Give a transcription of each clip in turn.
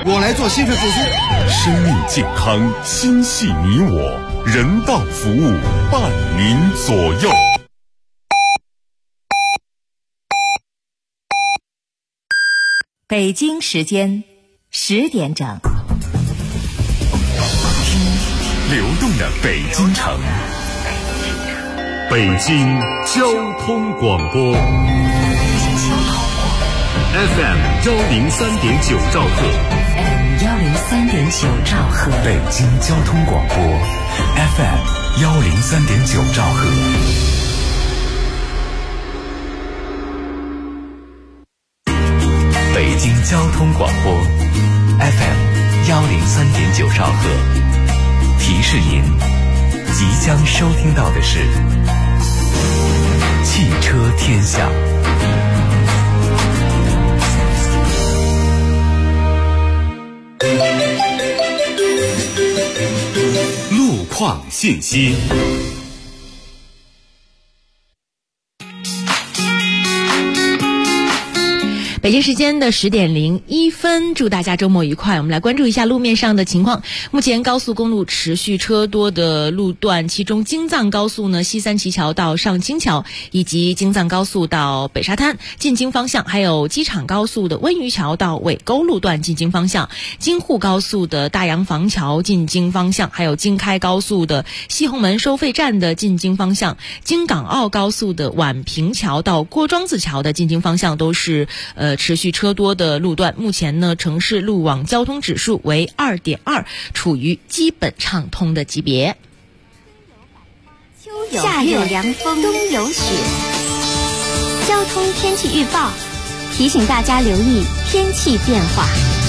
我来做心肺复苏。 生命健康，心系你我，人道服务，伴您左右。 北京时间10点整， 听流动的北京城，北京交通广播 FM 103.9兆赫 103.9兆赫， 北京交通广播 FM 103.9兆赫。北京交通广播 FM 103.9兆赫，提示您即将收听到的是汽车天下。路况信息。 北京时间的10点01分，祝大家周末愉快。我们来关注一下路面上的情况。目前高速公路持续车多的路段，其中京藏高速呢西三旗桥到上京桥，以及京藏高速到北沙滩进京方向，还有机场高速的温榆桥到尾沟路段进京方向，京沪高速的大洋房桥进京方向，还有京开高速的西红门收费站的进京方向，京港澳高速的宛平桥到郭庄子桥的进京方向都是持续车多的路段。目前呢，城市路网交通指数为2.2，处于基本畅通的级别。 夏有凉风，冬有雪。交通天气预报提醒大家留意天气变化。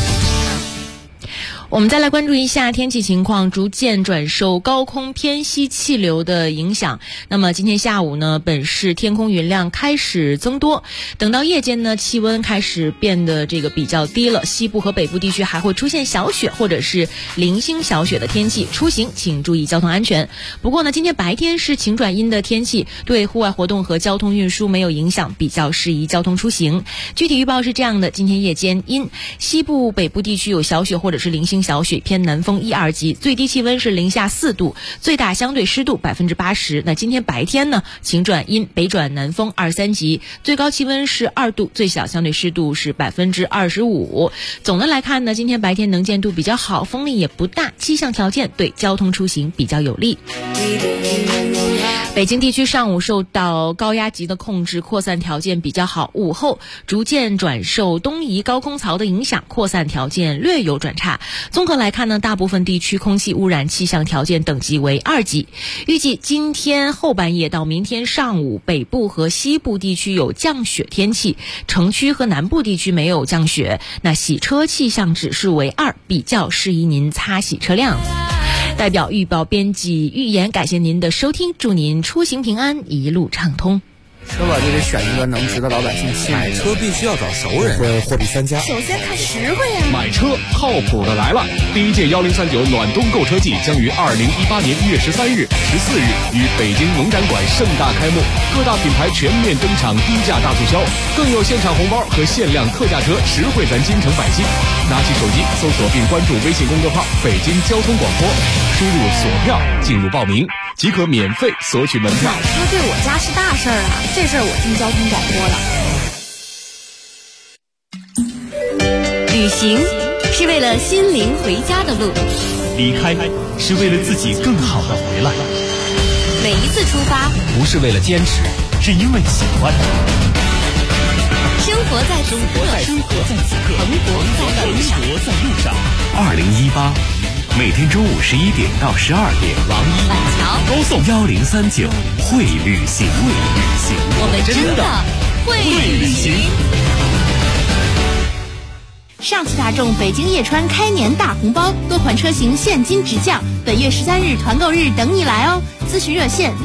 我们再来关注一下天气情况，逐渐转受高空偏西气流的影响。那么今天下午呢，本市天空云量开始增多，等到夜间呢，气温开始变得比较低了，西部和北部地区还会出现小雪或者是零星小雪的天气，出行请注意交通安全。不过呢，今天白天是晴转阴的天气，对户外活动和交通运输没有影响，比较适宜交通出行。具体预报是这样的：今天夜间阴，西部北部地区有小雪或者是零星小雪，偏南风1、2级，最低气温是零下4度，最大相对湿度80%。那今天白天呢，晴转阴，北转南风2、3级，最高气温是2度，最小相对湿度是25%。总的来看呢，今天白天能见度比较好，风力也不大，气象条件对交通出行比较有利。北京地区上午受到高压级的控制，扩散条件比较好，午后逐渐转受东移高空槽的影响，扩散条件略有转差。综合来看呢，大部分地区空气污染气象条件等级为2级。预计今天后半夜到明天上午，北部和西部地区有降雪天气，城区和南部地区没有降雪。那洗车气象指数为2，比较适宜您擦洗车辆。代表预报编辑预言，感谢您的收听，祝您出行平安，一路畅通。 车吧就得选一个能值得老百姓信任的， 买车必须要找熟人， 货比三家。 首先看实惠呀！ 买车靠谱的来了！第一届1039暖冬购车季将于2018年1月13日、14日于北京农展馆盛大开幕，各大品牌全面登场，低价大促销，更有现场红包和限量特价车，实惠咱京城百姓。拿起手机搜索并关注微信公众号“北京交通广播”，输入索票进入报名，即可免费索取门票。 买车对我家是大事儿啊，这事儿我听交通广播了。旅行是为了心灵回家的路， 离开是为了自己更好的回来。 每一次出发不是为了坚持，是因为喜欢。 生活在此刻，蓬勃在路上。 2018每天中午11点到12点， 王一板桥高送 1039会旅行， 我们真的会旅行。 上汽大众北京叶川开年大红包，多款车型现金直降，本月13日团购日等你来哦！咨询热线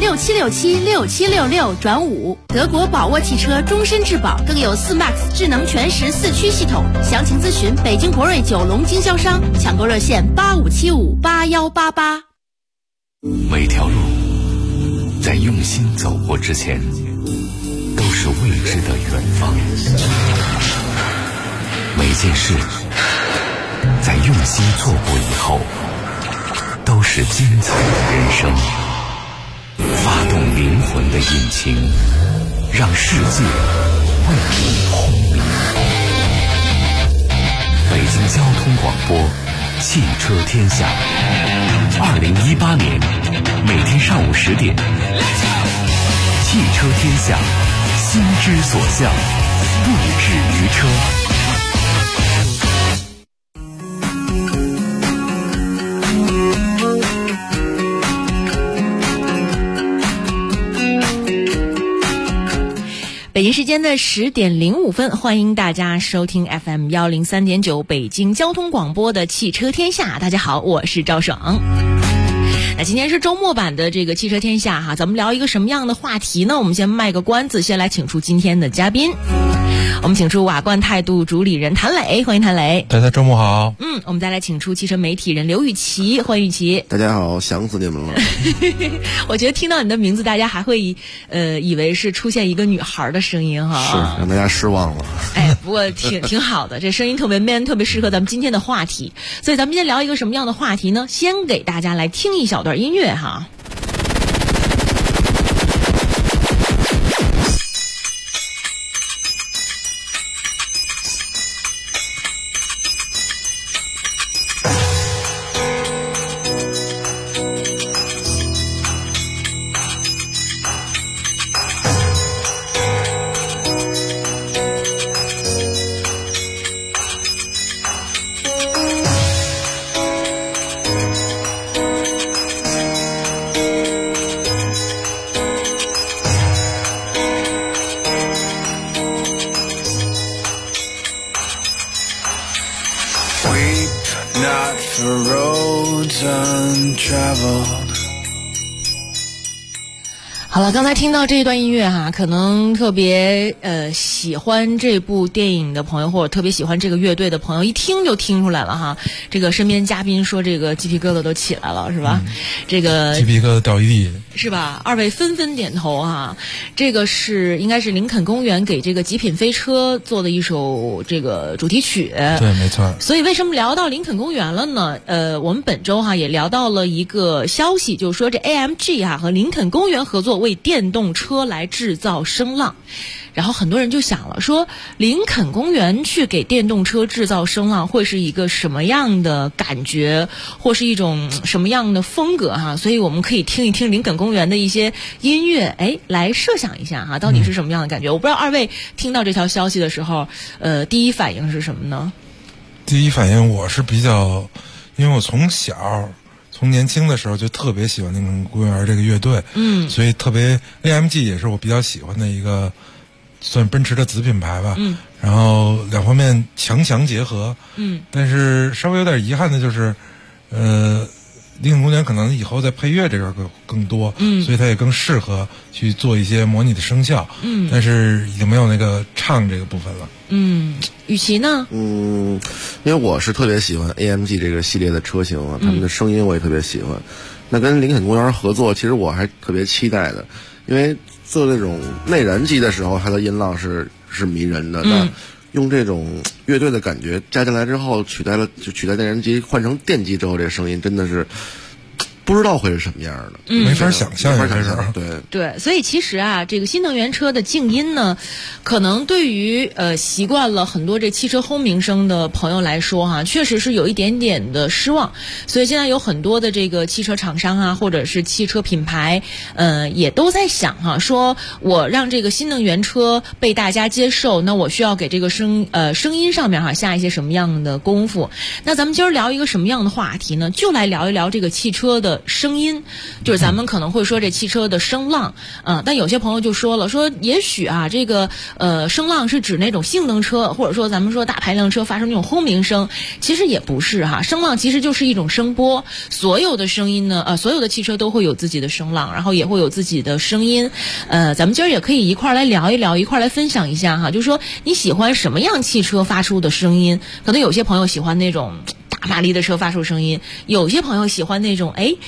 67676766转5。德国宝沃汽车终身质保，更有4MAX 智能全时4驱系统。详情咨询北京博瑞9龙经销商，抢购热线85758188。 每条路在用心走过之前，都是未知的远方。每件事在些错过以后，都是精彩的人生。发动灵魂的引擎，让世界为你轰鸣。北京交通广播，汽车天下。2018年，每天上午10点，汽车天下，心之所向，不止于车。 北京时间的10点05分，欢迎大家收听 FM 103.9北京交通广播的汽车天下。大家好，我是赵爽。那今天是周末版的这个汽车天下哈，咱们聊一个什么样的话题呢？我们先卖个关子，先来请出今天的嘉宾。我们请出瓦冠态度主理人谭磊，欢迎谭磊。 大家周末好。 我们再来请出汽车媒体人刘雨琦，欢迎雨琦。 大家好，想死你们了。 我觉得听到你的名字，大家还会以为是出现一个女孩的声音哈， 是让大家失望了。 哎，不过挺好的，这声音特别 man， 特别适合咱们今天的话题。所以咱们今天聊一个什么样的话题呢？先给大家来听一小段音乐哈。好了，刚才听到这一段音乐哈，可能特别喜欢这部电影的朋友，或者特别喜欢这个乐队的朋友，一听就听出来了哈。这个身边嘉宾说这个鸡皮疙瘩都起来了，是吧？这个鸡皮疙瘩掉一地， 是吧？二位纷纷点头哈。这个应该是林肯公园给这个极品飞车做的一首这个主题曲。 对，没错。 所以为什么聊到林肯公园了呢？我们本周哈也聊到了一个消息，就是说这 AMG 哈和林肯公园合作，为电动车来制造声浪。然后很多人就想了，说林肯公园去给电动车制造声浪会是一个什么样的感觉，或是一种什么样的风格哈？所以我们可以听一听林肯公园的一些音乐，来设想一下哈，到底是什么样的感觉。我不知道二位听到这条消息的时候，第一反应是什么呢？ 第一反应我是比较，因为我从年轻的时候就特别喜欢林肯公园这个乐队，所以特别 AMG 也是我比较喜欢的一个，算奔驰的子品牌吧，然后两方面强结合，但是稍微有点遗憾的就是，林肯公园可能以后在配乐这个更多，所以它也更适合去做一些模拟的声效，但是已经没有那个唱这个部分了。 雨琦呢？ 因为我是特别喜欢 AMG 这个系列的车型啊，他们的声音我也特别喜欢。那跟林肯公园合作，其实我还特别期待的，因为做这种内燃机的时候，它的音浪是迷人的。那用这种乐队的感觉加进来之后，取代内燃机，换成电机之后，这个声音真的是不知道会是什么样的， 没法想象， 对，所以其实啊，这个新能源车的静音呢，可能对于习惯了很多这汽车轰鸣声的朋友来说哈，确实是有一点点的失望。所以现在有很多的这个汽车厂商啊，或者是汽车品牌，也都在想哈，说我让这个新能源车被大家接受，那我需要给这个声音上面哈下一些什么样的功夫？那咱们今儿聊一个什么样的话题呢？就来聊一聊这个汽车的声音，就是咱们可能会说这汽车的声浪，但有些朋友就说了，说也许啊，这个声浪是指那种性能车，或者说咱们说大排量车发出那种轰鸣声，其实也不是哈，声浪其实就是一种声波，所有的声音呢，所有的汽车都会有自己的声浪，然后也会有自己的声音，咱们今儿也可以一块来聊一聊，一块来分享一下哈，就是说你喜欢什么样汽车发出的声音？可能有些朋友喜欢那种大马力的车发出声音，有些朋友喜欢那种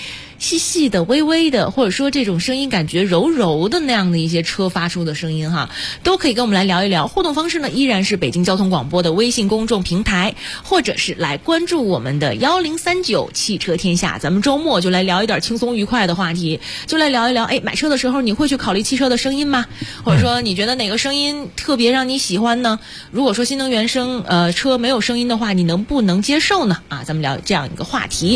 细细的、微微的，或者说这种声音感觉柔柔的那样的一些车发出的声音哈，都可以跟我们来聊一聊。互动方式呢，依然是北京交通广播的微信公众平台，或者是来关注我们的1039汽车天下。咱们周末就来聊一点轻松愉快的话题，就来聊一聊，买车的时候你会去考虑汽车的声音吗？或者说你觉得哪个声音特别让你喜欢呢？如果说新能源车没有声音的话，你能不能接受呢？咱们聊这样一个话题。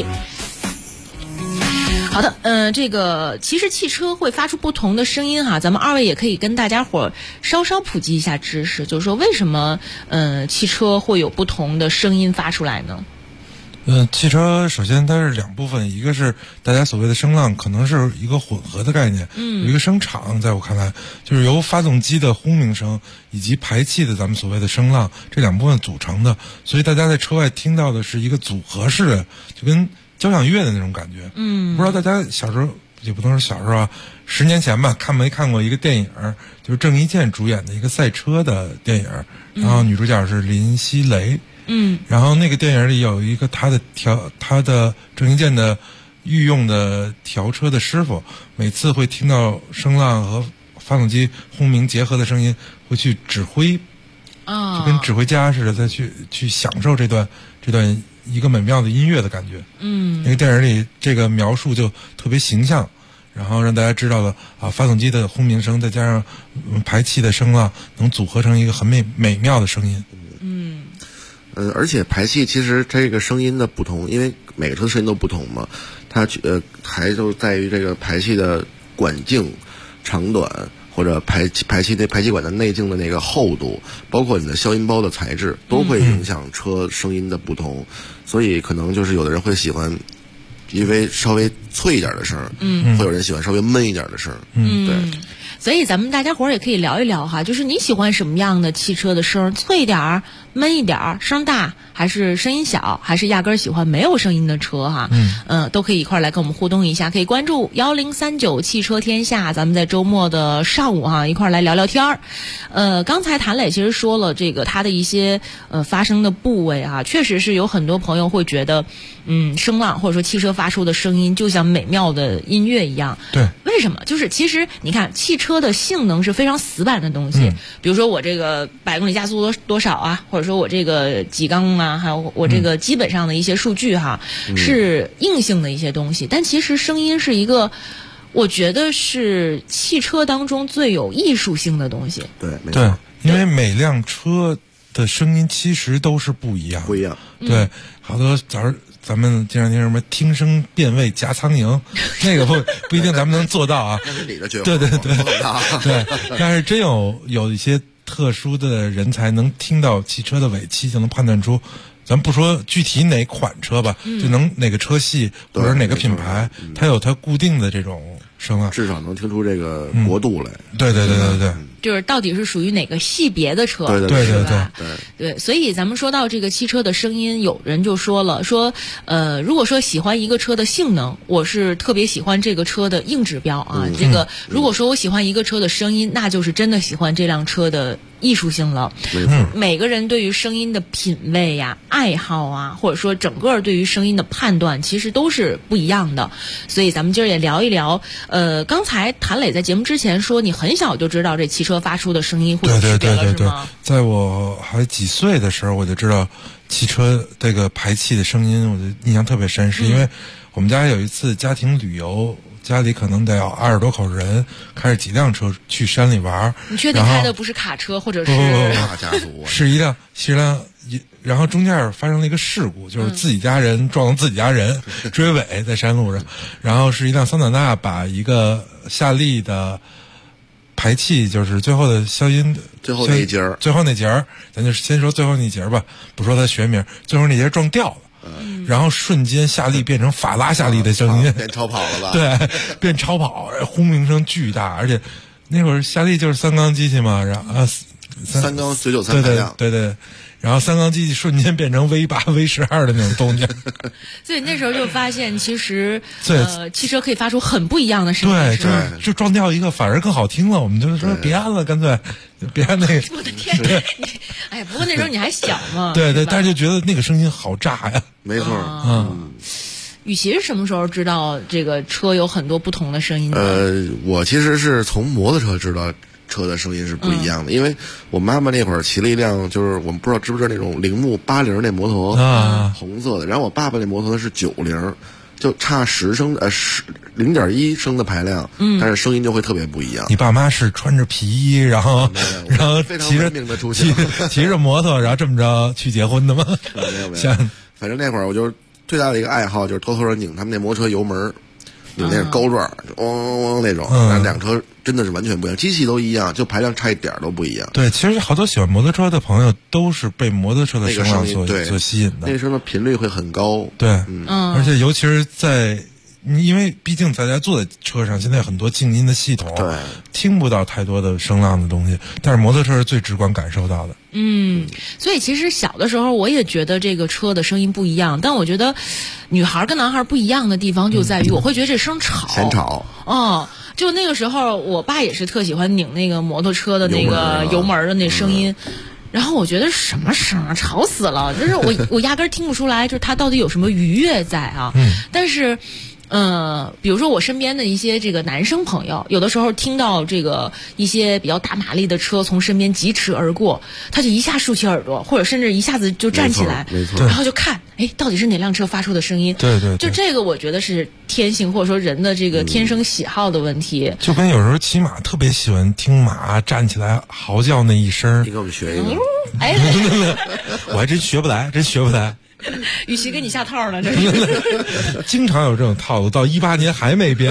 好的，这个其实汽车会发出不同的声音哈，咱们二位也可以跟大家伙稍稍普及一下知识，就是说为什么汽车会有不同的声音发出来呢？ 汽车首先它是两部分，一个是大家所谓的声浪，可能是一个混合的概念，有一个声场，在我看来就是由发动机的轰鸣声以及排气的咱们所谓的声浪这两部分组成的，所以大家在车外听到的是一个组合式的，就跟交响乐的那种感觉。不知道大家小时候，也不能说小时候啊，10年前吧，没看过一个电影，就是郑伊健主演的一个赛车的电影，然后女主角是林熙蕾。然后那个电影里有一个他的郑伊健的御用的调车的师傅，每次会听到声浪和发动机轰鸣结合的声音，会去指挥，就跟指挥家似的，再去享受这段一个美妙的音乐的感觉。那个电影里这个描述就特别形象，然后让大家知道了发动机的轰鸣声再加上排气的声浪，能组合成一个很美妙的声音。 而且排气其实这个声音的不同，因为每个车的声音都不同嘛，它还就在于这个排气的管径长短，或者排气管的内径的那个厚度，包括你的消音包的材质，都会影响车声音的不同。所以可能就是有的人会喜欢因为稍微脆一点的声，会有人喜欢稍微闷一点的声，对。 所以咱们大家伙儿也可以聊一聊哈，就是你喜欢什么样的汽车的声，脆一点儿、闷一点儿、声大，还是声音小，还是压根儿喜欢没有声音的车哈？都可以一块儿来跟我们互动一下，可以关注1039汽车天下，咱们在周末的上午哈一块儿来聊聊天儿。刚才谭磊其实说了这个他的一些发声的部位哈，确实是有很多朋友会觉得，声浪或者说汽车发出的声音就像美妙的音乐一样。 对， 为什么？就是其实你看汽车的性能是非常死板的东西，比如说我这个100公里加速多少啊，或者说我这个几缸啊，还有我这个基本上的一些数据哈，是硬性的一些东西。但其实声音是一个，我觉得是汽车当中最有艺术性的东西。 对，没错。 因为每辆车的声音其实都是不一样。对，好多早上咱们经常听什么听声辨位夹苍蝇，那个不一定咱们能做到啊。 那是你的觉悟。 对，但是真有一些特殊的人才能听到汽车的尾气，就能判断出，咱不说具体哪款车吧，就能哪个车系或者哪个品牌，它有它固定的这种声浪， 至少能听出这个国度来。 对， 就是到底是属于哪个系别的车，对，所以咱们说到这个汽车的声音，有人就说了，如果说喜欢一个车的性能，我是特别喜欢这个车的硬指标啊。这个如果说我喜欢一个车的声音，那就是真的喜欢这辆车的艺术性了。每个人对于声音的品味呀、爱好啊，或者说整个对于声音的判断，其实都是不一样的。所以咱们今儿也聊一聊。刚才谭磊在节目之前说，你很小就知道这汽车发出的声音会有区别了，是吗？ 在我还几岁的时候，我就知道汽车这个排气的声音，我就印象特别深，是因为我们家有一次家庭旅游，家里可能得有20多口人，开着几辆车去山里玩。 你确定开的不是卡车或者是大家族？ 是一辆，然后中间发生了一个事故，就是自己家人撞到自己家人，追尾在山路上，然后是一辆桑塔纳把一个夏利的排气，就是最后的消音最后那一节， 咱就先说最后那节吧，不说它学名，最后那节撞掉了。然后瞬间夏利变成法拉夏利的声音， 变超跑了吧？ 对，变超跑，轰鸣声巨大，而且那会儿夏利就是3缸机器嘛，然后 3缸993排量， 对，然后3缸机器瞬间变成 V8、V12的那种动静。 所以那时候就发现，其实汽车可以发出很不一样的声音。对，就撞掉一个反而更好听了。我们就说别按了，干脆别按那个。 我的天！哎呀，不过那时候你还小嘛。 对，但是就觉得那个声音好炸呀。 没错， 雨琦是什么时候知道这个车有很多不同的声音的？ 我其实是从摩托车知道车的声音是不一样的，因为我妈妈那会儿骑了一辆，就是我们不知道知不知道那种铃木80那摩托，红色的，然后我爸爸那摩托是90，就差0.1升的排量，但是声音就会特别不一样。 你爸妈是穿着皮衣，然后骑着摩托，然后这么着去结婚的吗？ 没有。反正那会儿我就最大的一个爱好就是偷偷的拧他们那摩托车油门，拧那是高转，嗡嗡嗡那种。然后两车真的是完全不一样，机器都一样，就排量差一点都不一样。 对，其实好多喜欢摩托车的朋友都是被摩托车的声浪所吸引的。 那个声的频率会很高。 对，而且尤其是在。因为毕竟大家坐在车上，现在很多静音的系统， 对， 听不到太多的声浪的东西，但是摩托车是最直观感受到的。 所以其实小的时候我也觉得这个车的声音不一样，但我觉得女孩跟男孩不一样的地方就在于，我会觉得这声吵， 嫌吵。 就那个时候，我爸也是特喜欢拧那个摩托车的那个油门的那声音。然后我觉得什么声啊，吵死了！就是我压根儿听不出来，就是他到底有什么愉悦在啊。但是。比如说我身边的一些这个男生朋友，有的时候听到这个一些比较大马力的车从身边疾驰而过，他就一下竖起耳朵，或者甚至一下子就站起来， 没错， 然后就看，到底是哪辆车发出的声音？ 对， 就这个我觉得是天性或者说人的这个天生喜好的问题。 就跟有时候骑马特别喜欢听马站起来嚎叫那一声。 你给我们学一个。 我还真学不来。 雨琦给你下套了，这是经常有这种套路，到18年还没变。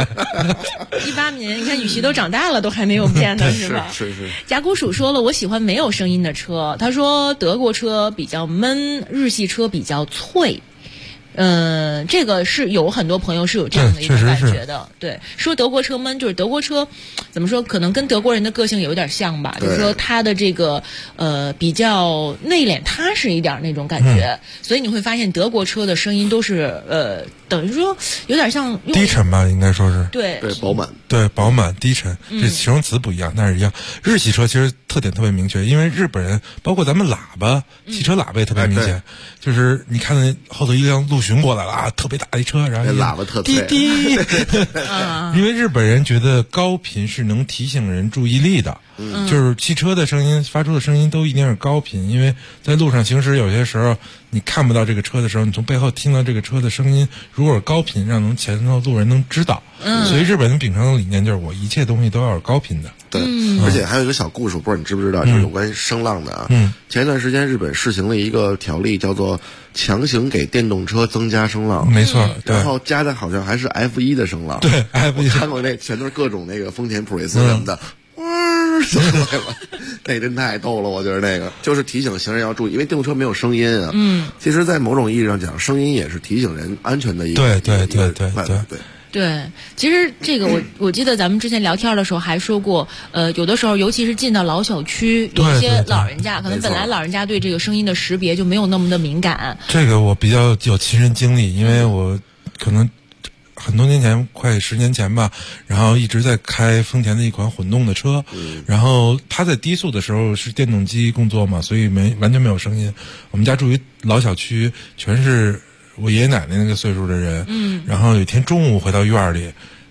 18年，你看雨琦都长大了，都还没有变呢，是吧？ 是。 甲骨鼠说了，我喜欢没有声音的车。他说德国车比较闷，日系车比较脆。这个是有很多朋友是有这样的一个感觉的。对，说德国车闷，就是德国车怎么说，可能跟德国人的个性有点像吧，就是说他的这个比较内敛踏实一点那种感觉，所以你会发现德国车的声音都是等于说有点像低沉吧，应该说是对饱满， 对饱满低沉，这形容词不一样，但是一样。日系车其实特点特别明确，因为日本人包括咱们喇叭，汽车喇叭也特别明显，就是你看到后头一辆陆巡过来了啊，特别大一车，然后喇叭特滴滴，因为日本人觉得高频是能提醒人注意力的。就是汽车的声音发出的声音都一定是高频，因为在路上行驶有些时候你看不到这个车的时候，你从背后听到这个车的声音，如果是高频，让前头路人能知道。所以日本人秉承的理念就是我一切东西都要是高频的。 对，而且还有一个小故事，不知道你知不知道，就是有关于声浪的啊。前一段时间日本试行了一个条例，叫做强行给电动车增加声浪。 没错， 然后加的好像还是 F1 的声浪。 对，F1 看过那全都是各种那个丰田普锐斯什么的。就出来了，那真太逗了！我觉得那个就是提醒行人要注意，因为电动车没有声音啊。其实，在某种意义上讲，声音也是提醒人安全的一个。 对，其实这个我记得咱们之前聊天的时候还说过，有的时候尤其是进到老小区，有一些老人家可能本来老人家对这个声音的识别就没有那么的敏感。 这个我比较有亲身经历，因为我可能。很多年前，快10年前吧，然后一直在开丰田的一款混动的车，然后他在低速的时候是电动机工作嘛，所以完全没有声音。我们家住于老小区，全是我爷爷奶奶那个岁数的人，然后有一天中午回到院里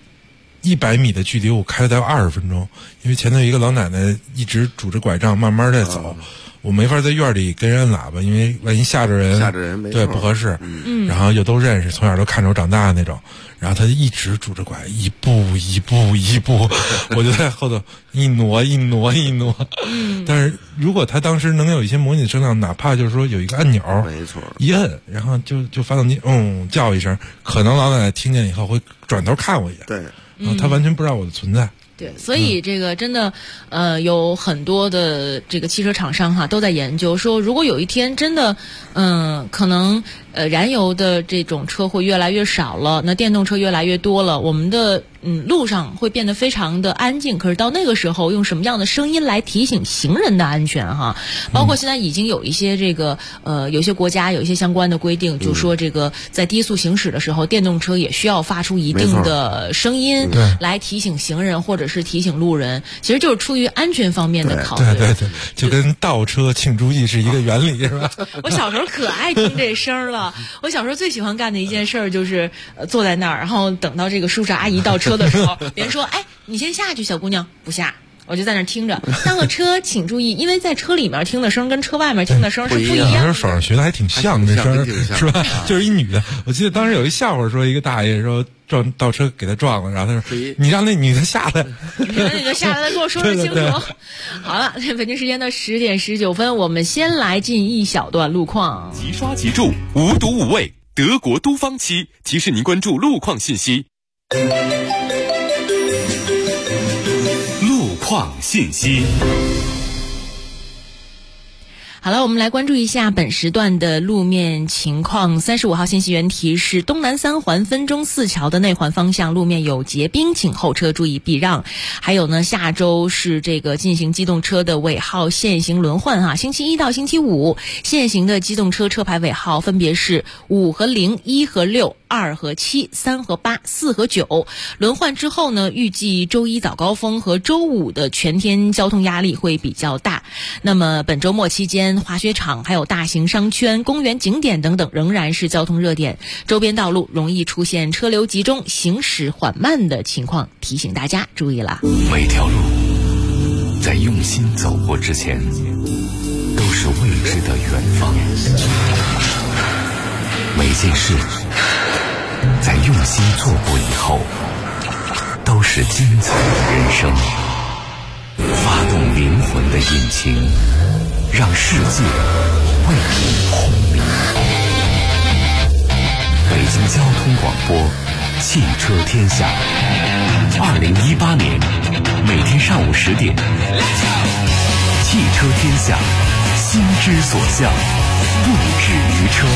，100米的距离我开了大概20分钟，因为前头一个老奶奶一直拄着拐杖慢慢在走。我没法在院里跟人按喇叭，因为万一吓着人对不合适。然后又都认识，从小都看着我长大的那种。然后他就一直拄着拐，一步，我就在后头一挪。但是如果他当时能有一些模拟声浪，哪怕就是说有一个按钮， 没错， 一摁，然后就发动机叫一声，可能老奶奶听见以后会转头看我一眼。 对， 然后他完全不知道我的存在。 对，所以这个真的，有很多的这个汽车厂商哈都在研究说，如果有一天真的，可能燃油的这种车会越来越少了，那电动车越来越多了，我们的路上会变得非常的安静。可是到那个时候，用什么样的声音来提醒行人的安全哈？包括现在已经有一些这个有些国家有一些相关的规定，就说这个在低速行驶的时候，电动车也需要发出一定的声音来提醒行人或者是提醒路人，其实就是出于安全方面的考虑。 对，就跟倒车请注意是一个原理，是吧？ 我小时候可爱听这声了。我小时候最喜欢干的一件事就是坐在那儿，然后等到这个叔叔阿姨倒车的时候，别人说：“哎，你先下去，小姑娘。”不下。我就在那儿听着，上了车请注意，因为在车里面听的声跟车外面听的声是不一样的。 当时手上学的还挺像，这声是吧？就是一女的，我记得当时有一笑话，说一个大爷说倒车给他撞了，然后他说：“你让那女的下来。” 你让那女的下来，跟我说清楚。对好了，北京时间的10点19分，我们先来进一小段路况。 即刷即注，无毒无味，德国都方漆提示您关注路况信息。路况信息。 好了，我们来关注一下本时段的路面情况。35号信息源提示，东南3环分钟4桥的内环方向路面有结冰，请后车注意避让。还有呢，下周是这个进行机动车的尾号限行轮换哈，星期1到星期5限行的机动车车牌尾号分别是5和0、1和6、2和7、3和8、4和9。轮换之后呢，预计周一早高峰和周五的全天交通压力会比较大。那么本周末期间，滑雪场还有大型商圈、公园景点等等仍然是交通热点，周边道路容易出现车流集中、行驶缓慢的情况，提醒大家注意了。 每条路在用心走过之前，都是未知的远方；每件事在用心做过以后，都是精彩的人生。发动灵魂的引擎，让世界为你轰鸣。北京交通广播，汽车天下。2018年每天上午10点，汽车天下，心之所向，不止于车。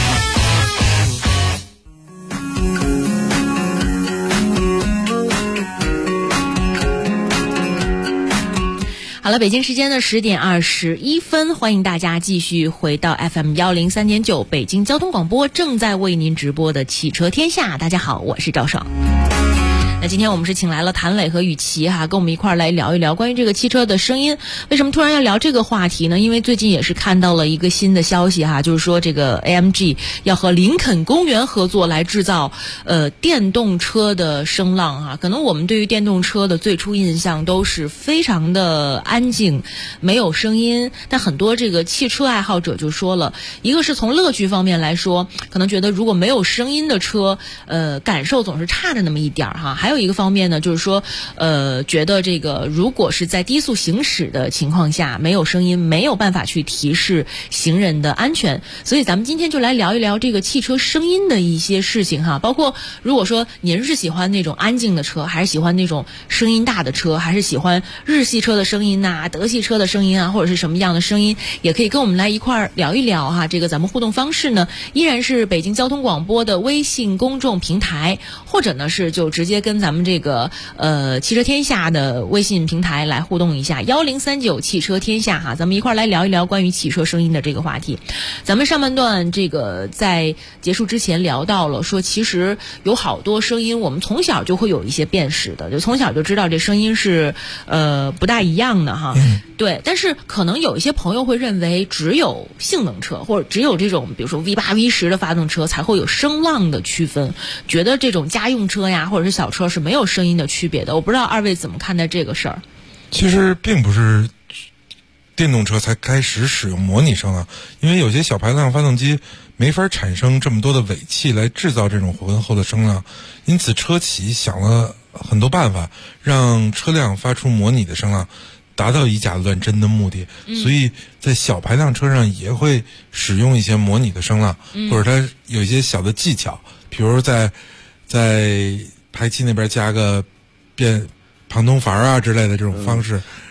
好了，北京时间的10点21分，欢迎大家继续回到 FM 103.9北京交通广播正在为您直播的汽车天下。大家好，我是赵爽。那今天我们是请来了谭磊和雨琦哈，跟我们一块儿来聊一聊关于这个汽车的声音。为什么突然要聊这个话题呢？因为最近也是看到了一个新的消息哈，就是说这个 AMG 要和林肯公园合作来制造电动车的声浪哈。可能我们对于电动车的最初印象都是非常的安静，没有声音。但很多这个汽车爱好者就说了，一个是从乐趣方面来说，可能觉得如果没有声音的车，感受总是差着那么一点哈。还有一个方面呢，就是说，觉得这个如果是在低速行驶的情况下，没有声音，没有办法去提示行人的安全。所以咱们今天就来聊一聊这个汽车声音的一些事情哈。包括如果说您是喜欢那种安静的车，还是喜欢那种声音大的车，还是喜欢日系车的声音呐、德系车的声音啊，或者是什么样的声音，也可以跟我们来一块儿聊一聊哈。这个咱们互动方式呢，依然是北京交通广播的微信公众平台，或者呢是就直接跟咱们这个汽车天下的微信平台来互动一下，1039汽车天下哈，咱们一块儿来聊一聊关于汽车声音的这个话题。咱们上半段这个在结束之前聊到了，说其实有好多声音我们从小就会有一些辨识的，就从小就知道这声音是不大一样的哈。对，但是可能有一些朋友会认为只有性能车或者只有这种比如说 V8、V10 的发动车才会有声浪的区分，觉得这种家用车呀或者是小车是没有声音的区别的。我不知道二位怎么看待这个事儿。 其实并不是电动车才开始使用模拟声浪，因为有些小排量发动机没法产生这么多的尾气来制造这种浑厚的声浪，因此车企想了很多办法让车辆发出模拟的声浪，达到以假乱真的目的。所以在小排量车上也会使用一些模拟的声浪，或者它有一些小的技巧，比如在排气那边加个旁通阀啊之类的这种方式，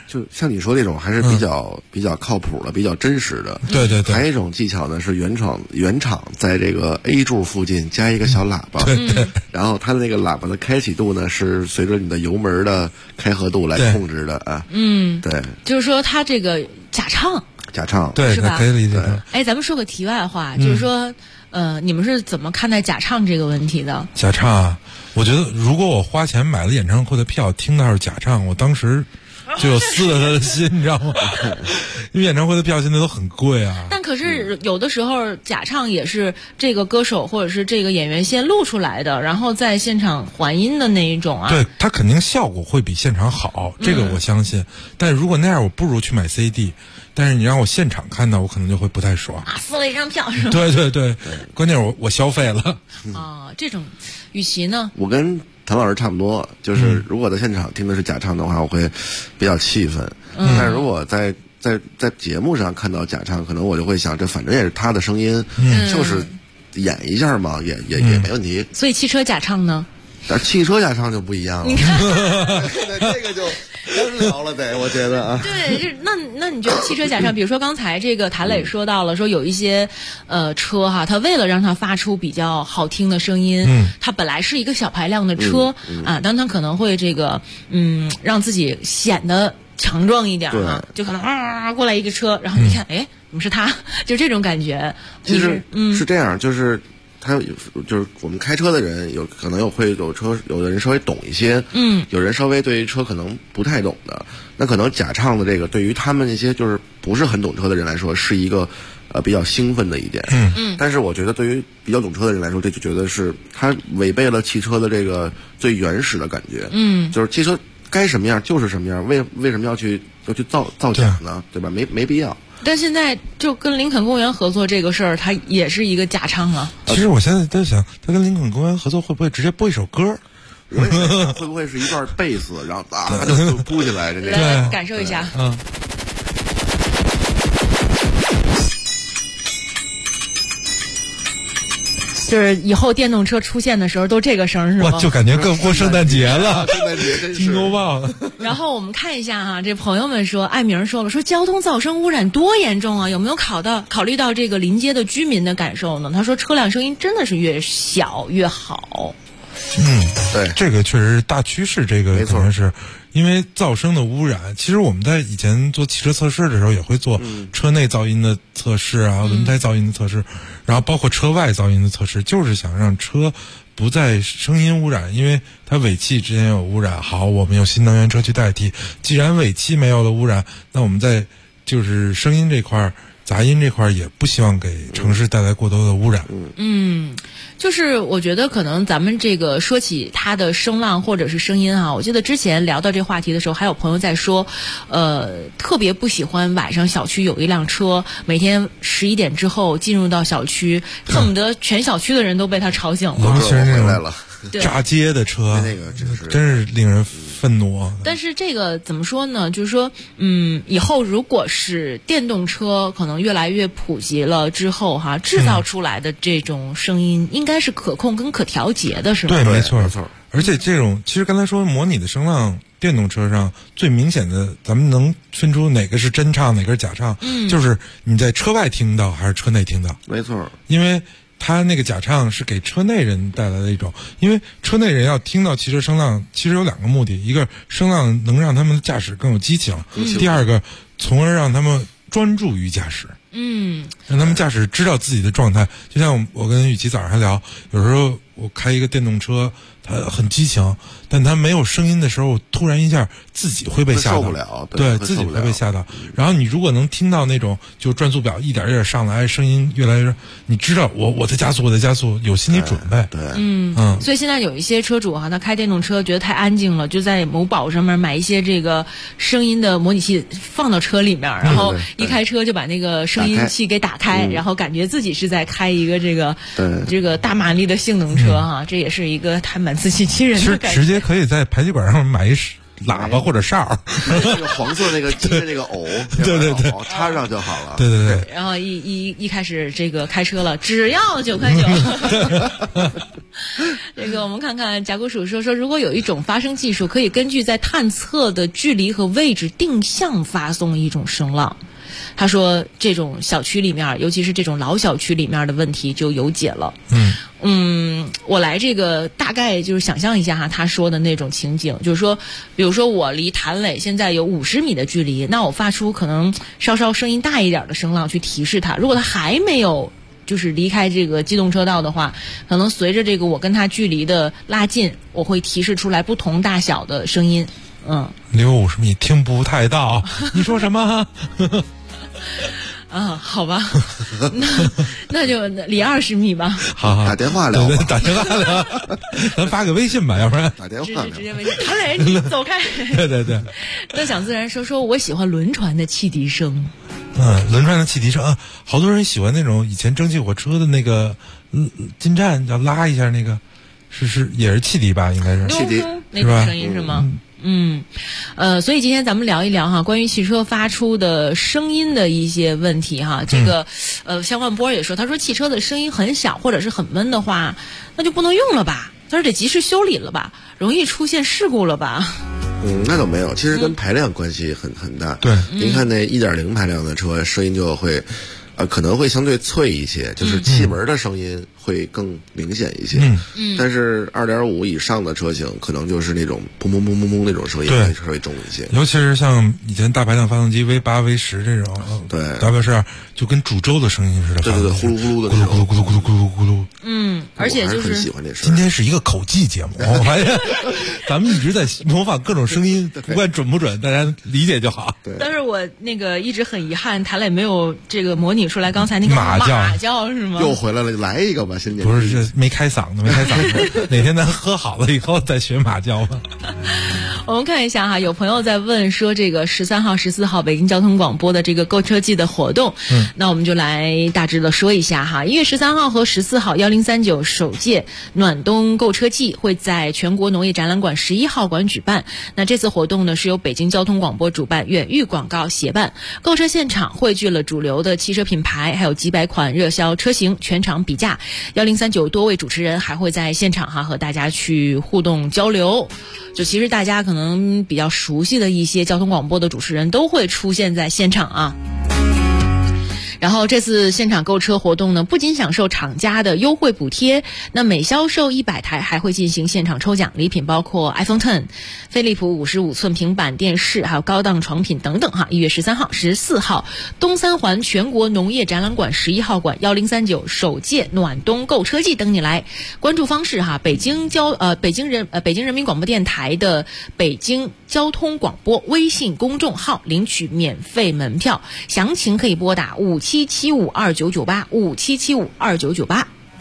就像你说这种还是比较靠谱的，比较真实的。 对对对。 还有一种技巧呢是原厂在这个 A 柱附近加一个小喇叭， 对对。 然后它的那个喇叭的开启度呢是随着你的油门的开合度来控制的啊。对。 就是说它这个假唱， 对， 是吧？ 可以理解。 哎，咱们说个题外话，就是说，你们是怎么看待假唱这个问题的？ 假唱啊，我觉得如果我花钱买了演唱会的票，听到是假唱，我当时就有撕了他的心，你知道吗？因为演唱会的票现在都很贵啊。 但可是有的时候假唱也是这个歌手或者是这个演员先录出来的，然后在现场还音的那一种啊。 对，他肯定效果会比现场好，这个我相信。但如果那样，我不如去买 CD。但是你让我现场看到，我可能就会不太爽啊！撕了一张票是吧？ 对对对，关键我消费了啊！这种，与其呢， 我跟谭老师差不多，就是如果在现场听的是假唱的话，我会比较气愤。但是如果在节目上看到假唱，可能我就会想，这反正也是他的声音，就是演一下嘛，也没问题。 所以汽车假唱呢？ 但汽车假唱就不一样了。 你看， 这个就真聊了得，我觉得啊。 对，那你觉得汽车假唱，比如说刚才这个谭磊说到了，说有一些车哈，它为了让它发出比较好听的声音，它本来是一个小排量的车啊，但它可能会这个让自己显得强壮一点啊，就可能过来一个车，然后你看，哎，怎么是他？就这种感觉。 其实是这样，就是就是我们开车的人有可能有的人稍微懂一些，有人稍微对于车可能不太懂的，那可能假唱的这个对于他们那些就是不是很懂车的人来说是一个比较兴奋的一点，但是我觉得对于比较懂车的人来说，这就觉得是他违背了汽车的这个最原始的感觉，就是汽车该什么样就是什么样，为什么要去造假呢？对吧？没必要。 但现在就跟林肯公园合作这个事儿，它也是一个假唱了。 其实我现在在想，他跟林肯公园合作会不会直接播一首歌？ 会不会是一段贝斯，然后他就扑起来？ 来感受一下。就是以后电动车出现的时候都这个声是吗？ 哇，就感觉更过圣诞节了， 圣诞节真是金钩棒。 然后我们看一下哈，这朋友们说，艾明说了，说交通噪声污染多严重啊，有没有考虑到这个临街的居民的感受呢？他说车辆声音真的是越小越好。 对， 这个确实是大趋势，这个可能是因为噪声的污染。其实我们在以前做汽车测试的时候，也会做车内噪音的测试啊，轮胎噪音的测试，然后包括车外噪音的测试，就是想让车不再声音污染，因为它尾气之前有污染。好，我们用新能源车去代替。既然尾气没有了污染，那我们在就是声音这块、杂音这块也不希望给城市带来过多的污染。 就是我觉得可能咱们这个说起它的声浪或者是声音啊，我记得之前聊到这话题的时候，还有朋友在说，特别不喜欢晚上小区有一辆车，每天11点之后进入到小区，恨不得全小区的人都被他吵醒了。 尤其是那回来了。 炸街的车， 那个真是令人愤怒啊！ 但是这个怎么说呢？就是说，以后如果是电动车可能越来越普及了之后，哈，制造出来的这种声音应该是可控跟可调节的，是吧？ 对，没错。而且这种，其实刚才说模拟的声浪，电动车上最明显的，咱们能分出哪个是真唱，哪个是假唱，就是你在车外听到还是车内听到。 没错， 因为他那个假唱是给车内人带来的一种，因为车内人要听到汽车声浪，其实有两个目的：一个声浪能让他们的驾驶更有激情，第二个从而让他们专注于驾驶。让他们驾驶知道自己的状态。就像我跟雨琦早上还聊，有时候我开一个电动车，它很激情，但它没有声音的时候，突然一下自己会被吓到， 受不了， 对，自己会被吓到。然后你如果能听到那种就转速表一点一点上来，声音越来越，你知道我在加速，有心理准备。 对， 所以现在有一些车主哈，他开电动车觉得太安静了，就在某宝上面买一些这个声音的模拟器放到车里面，然后一开车就把那个声音器给打开，然后感觉自己是在开一个这个大马力的性能车哈，这也是一个还蛮自欺欺人的感觉。 其实直接可以在排气管上买一喇叭或者哨， 那个黄色那个金的那个偶， 对， 插上就好了。 对。 然后一开始这个开车了，只要9.9块。 这个我们看看甲骨鼠说，如果有一种发声技术可以根据在探测的距离和位置定向发送一种声浪，他说这种小区里面，尤其是这种老小区里面的问题就有解了。我来这个大概就是想象一下哈，他说的那种情景，就是说，比如说我离谭磊现在有50米的距离，那我发出可能稍稍声音大一点的声浪去提示他，如果他还没有就是离开这个机动车道的话，可能随着这个我跟他距离的拉近，我会提示出来不同大小的声音。 离我50米听不太到，你说什么？ 好吧，那就离20米吧。 好， 打电话聊吧， 打电话聊，咱发个微信吧，要不然打电话直接微信。谭磊，你走开。 对。 那想自然说我喜欢轮船的汽笛声。 轮船的汽笛声好多人喜欢那种以前蒸汽火车的那个进站要拉一下那个，是也是汽笛吧？应该是汽笛那种声音是吗？所以今天咱们聊一聊哈，关于汽车发出的声音的一些问题哈。这个像万波也说，他说汽车的声音很小或者是很闷的话，那就不能用了吧？他说得及时修理了吧？容易出现事故了吧？ 那倒没有，其实跟排量关系很大。 对， 您看那1.0排量的车，声音就会可能会相对脆一些，就是气门的声音会更明显一些。但是2.5以上的车型，可能就是那种砰砰砰砰砰那种声音会稍微重一些。 尤其是像以前大排量发动机 V8、V10这种， 对， 大概是就跟煮粥的声音似的， 对，呼噜呼噜的， 咕噜咕噜咕噜咕噜咕噜咕噜。 而且就是很喜欢这声。 今天是一个口技节目，我发现咱们一直在模仿各种声音，不管准不准，大家理解就好。 对。 但是我那个一直很遗憾，谭磊没有这个模拟出来刚才那个马叫是吗？ 又回来了，来一个吧，新年。 不是，这没开嗓子，哪天咱喝好了以后再学马叫吧。 我们看一下哈，有朋友在问说这个13号、14号北京交通广播的这个购车季的活动，那我们就来大致的说一下哈。1月13号和14号1039首届暖冬购车季会在全国农业展览馆11号馆举办。那这次活动呢是由北京交通广播主办，远域广告协办。购车现场汇聚了主流的汽车品牌，还有几百款热销车型，全场比价。1039多位主持人还会在现场哈和大家去互动交流。就其实大家可能比较熟悉的一些交通广播的主持人都会出现在现场啊。然后这次现场购车活动呢，不仅享受厂家的优惠补贴，那每销售100台还会进行现场抽奖，礼品包括 iPhone X、飞利浦55寸平板电视，还有高档床品等等哈。1月13号、14号，东三环全国农业展览馆11号馆1039首届暖冬购车季等你来。关注方式哈，北京人民广播电台的北京交通广播微信公众号领取免费门票，详情可以拨打5775299857752998。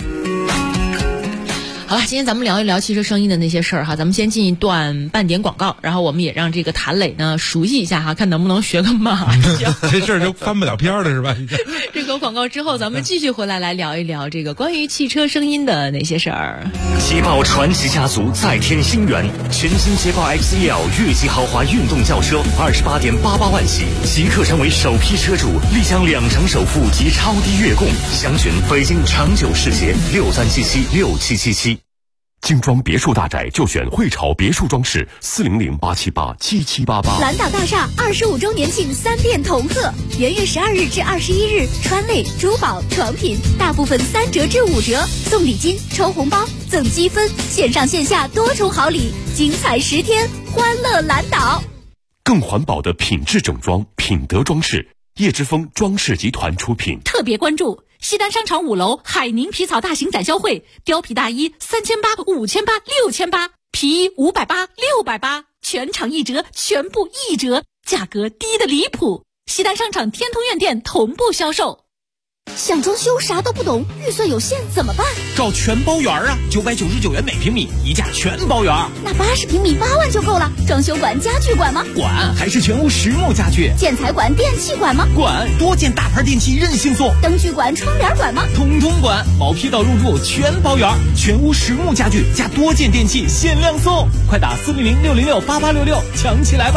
好了，今天咱们聊一聊汽车声音的那些事儿哈。咱们先进一段半点广告，然后我们也让这个谭磊呢熟悉一下哈，看能不能学个马叫。 这事儿就翻不了篇了是吧？ 这个广告之后，咱们继续回来聊一聊这个关于汽车声音的那些事儿。 捷豹传奇家族再添新元，全新捷豹 XEL 越级豪华运动轿车28.88万起，即刻成为首批车主，立享2成首付及超低月供。详询北京长久世协63776777。精装别墅大宅就选汇潮别墅装饰，400-878-7788。 蓝岛大厦25周年庆3店同贺，元月12日至21日，川类、珠宝、床品大部分3折至5折，送礼金、抽红包、赠积分，线上线下多重好礼，精彩10天，欢乐蓝岛。 更环保的品质整装，品德装饰，叶之峰装饰集团出品。 特别关注西单商场5楼海宁皮草大型展销会，貂皮大衣3800、5800、6800，皮衣580、680，全场1折，全部1折，价格低得离谱。西单商场天通苑店同步销售。 想装修啥都不懂，预算有限怎么办？ 找全包圆啊，999元每平米，一价全包圆。 那80平米8万就够了。装修馆、家具馆吗？ 管，还是全屋实木家具。 建材馆、电器馆吗？ 管，多件大牌电器任性送。 灯具馆、窗帘馆吗？ 通通管，毛坯到入住全包圆，全屋实木家具加多件电器限量送，快打400-606-8866抢起来吧。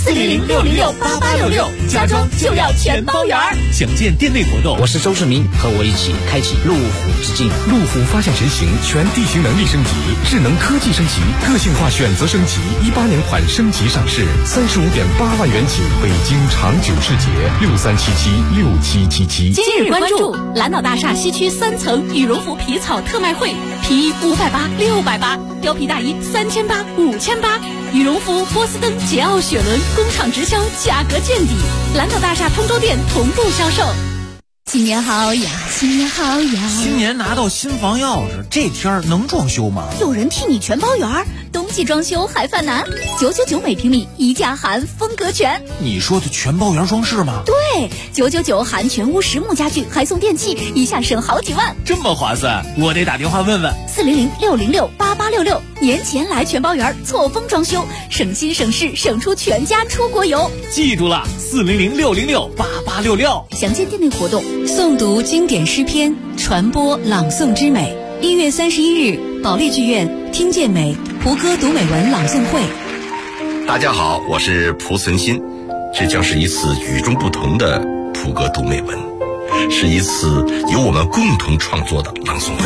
400-606-8866，家装就要全包圆。 想见店内活动， 我是周世民，和我一起开启路虎之境。 路虎发向全型，全地形能力升级，智能科技升级，个性化选择升级，18年款升级上市，35.8万元起，北京长久世捷63776777。 今日关注蓝岛大厦西区3层羽绒服皮草特卖会，皮衣580、680，貂皮大衣3800、5800，羽绒服波司登、捷奥、雪伦工厂直销，价格见底。蓝岛大厦通州店同步销售。 新年好呀，新年好呀！ 新年拿到新房钥匙，这天儿能装修吗？ 有人替你全包圆儿，冬季装修还犯难，999每平米，一价含风格全。 你说的全包圆装饰吗？ 对，999含全屋实木家具，还送电器，一下省好几万， 这么划算！我得打电话问问。 400-606-8866，年前来全包圆，错峰装修，省心省事，省出全家出国游。 记住了，400-606-8866。 详见店内活动。 诵读经典诗篇，传播朗诵之美。1月31日，保利剧院听见美胡歌读美文朗诵会。 大家好，我是蒲存昕，这将是一次与众不同的蒲歌读美文，是一次由我们共同创作的朗诵会。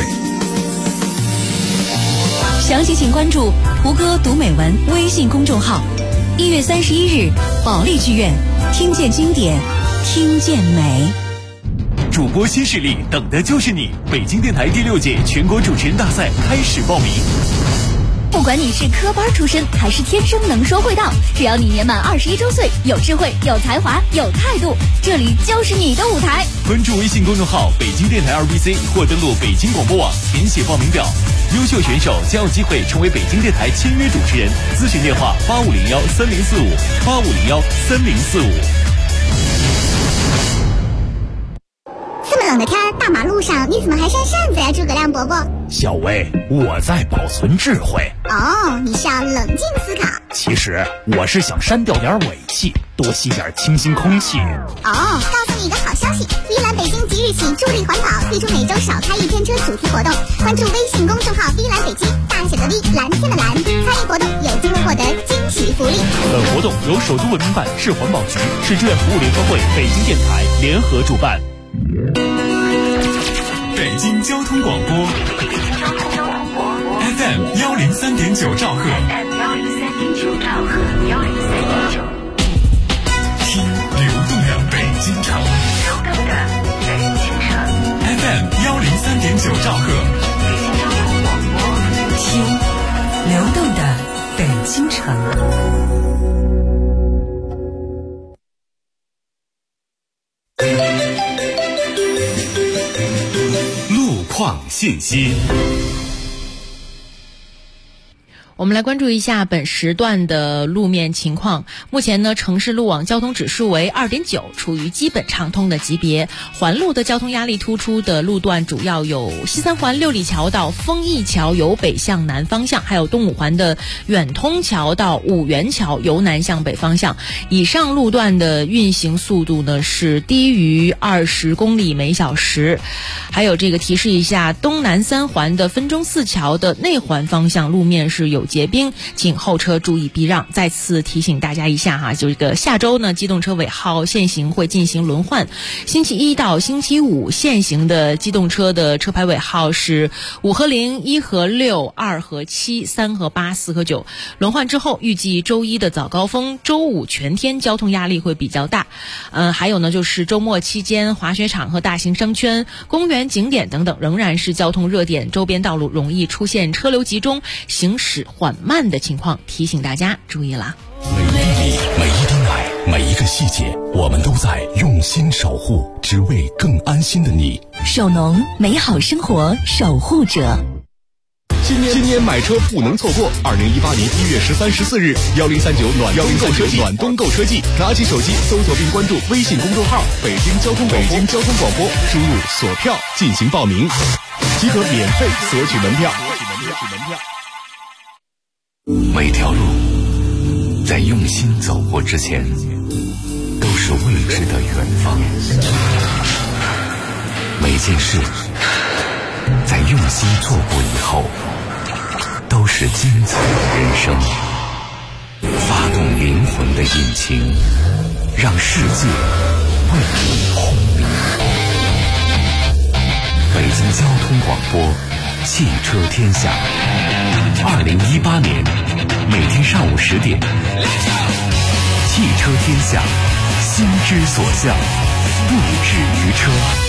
详情请关注胡歌读美文微信公众号。1月31日，保利剧院听见经典，听见美。 主播新势力，等的就是你！北京电台第6届全国主持人大赛开始报名。 不管你是科班出身还是天生能说会道，只要你年满21周岁，有智慧、有才华、有态度，这里就是你的舞台。 关注微信公众号北京电台2BC 或登录北京广播网，填写报名表。优秀选手将有机会成为北京电台签约主持人。咨询电话8501-3045，8501-3045。 这么冷的天，大马路上你怎么还扇扇子呀，诸葛亮伯伯？ 小薇，我在保存智慧。 哦，你是要冷静思考。 其实我是想删掉点尾气，多吸点清新空气。 哦，告诉你一个好消息，V蓝北京即日起助力环保，推出每周少开1天车主题活动。关注微信公众号 V 蓝北京，大写的 V， 蓝天的蓝，参与活动有机会获得惊喜福利。 本活动由首都文明办、市环保局、市志愿服务联合会、北京电台联合主办。 北京交通广播 FM 103.9兆赫，听流动的北京城，FM 103.9兆赫， 听流动的北京城。 况信息。 我们来关注一下本时段的路面情况。目前呢，城市路网交通指数为 2.9， 处于基本畅通的级别。环路的交通压力突出的路段主要有西三环六里桥到丰益桥由北向南方向，还有东五环的远通桥到五元桥由南向北方向。以上路段的运行速度呢是低于20公里每小时。还有这个提示一下，东南三环的分钟寺桥的内环方向路面是有结冰，请后车注意避让。再次提醒大家一下哈，就这个下周呢，机动车尾号限行会进行轮换。星期一到星期五限行的机动车的车牌尾号是5和0、1和6、2和7、3和8、4和9。轮换之后，预计周一的早高峰、周五全天交通压力会比较大。还有呢，就是周末期间，滑雪场和大型商圈、公园景点等等仍然是交通热点，周边道路容易出现车流集中、行驶缓慢的情况，提醒大家注意啦。 每一滴、每一滴奶、每一个细节，我们都在用心守护，只为更安心的你。 首农，美好生活守护者。 今年买车不能错过！2018年1月13、14日，1039暖冬购车季，拿起手机搜索并关注微信公众号“北京交通广播”，输入锁票进行报名，即可免费索取门票。 每条路在用心走过之前，都是未知的远方；每件事在用心做过以后，都是精彩的人生。发动灵魂魂的引擎，让世界为你轰鸣。北京交通广播，汽车天下。2018年，每天上午10点，汽车天下，心之所向，不止于车。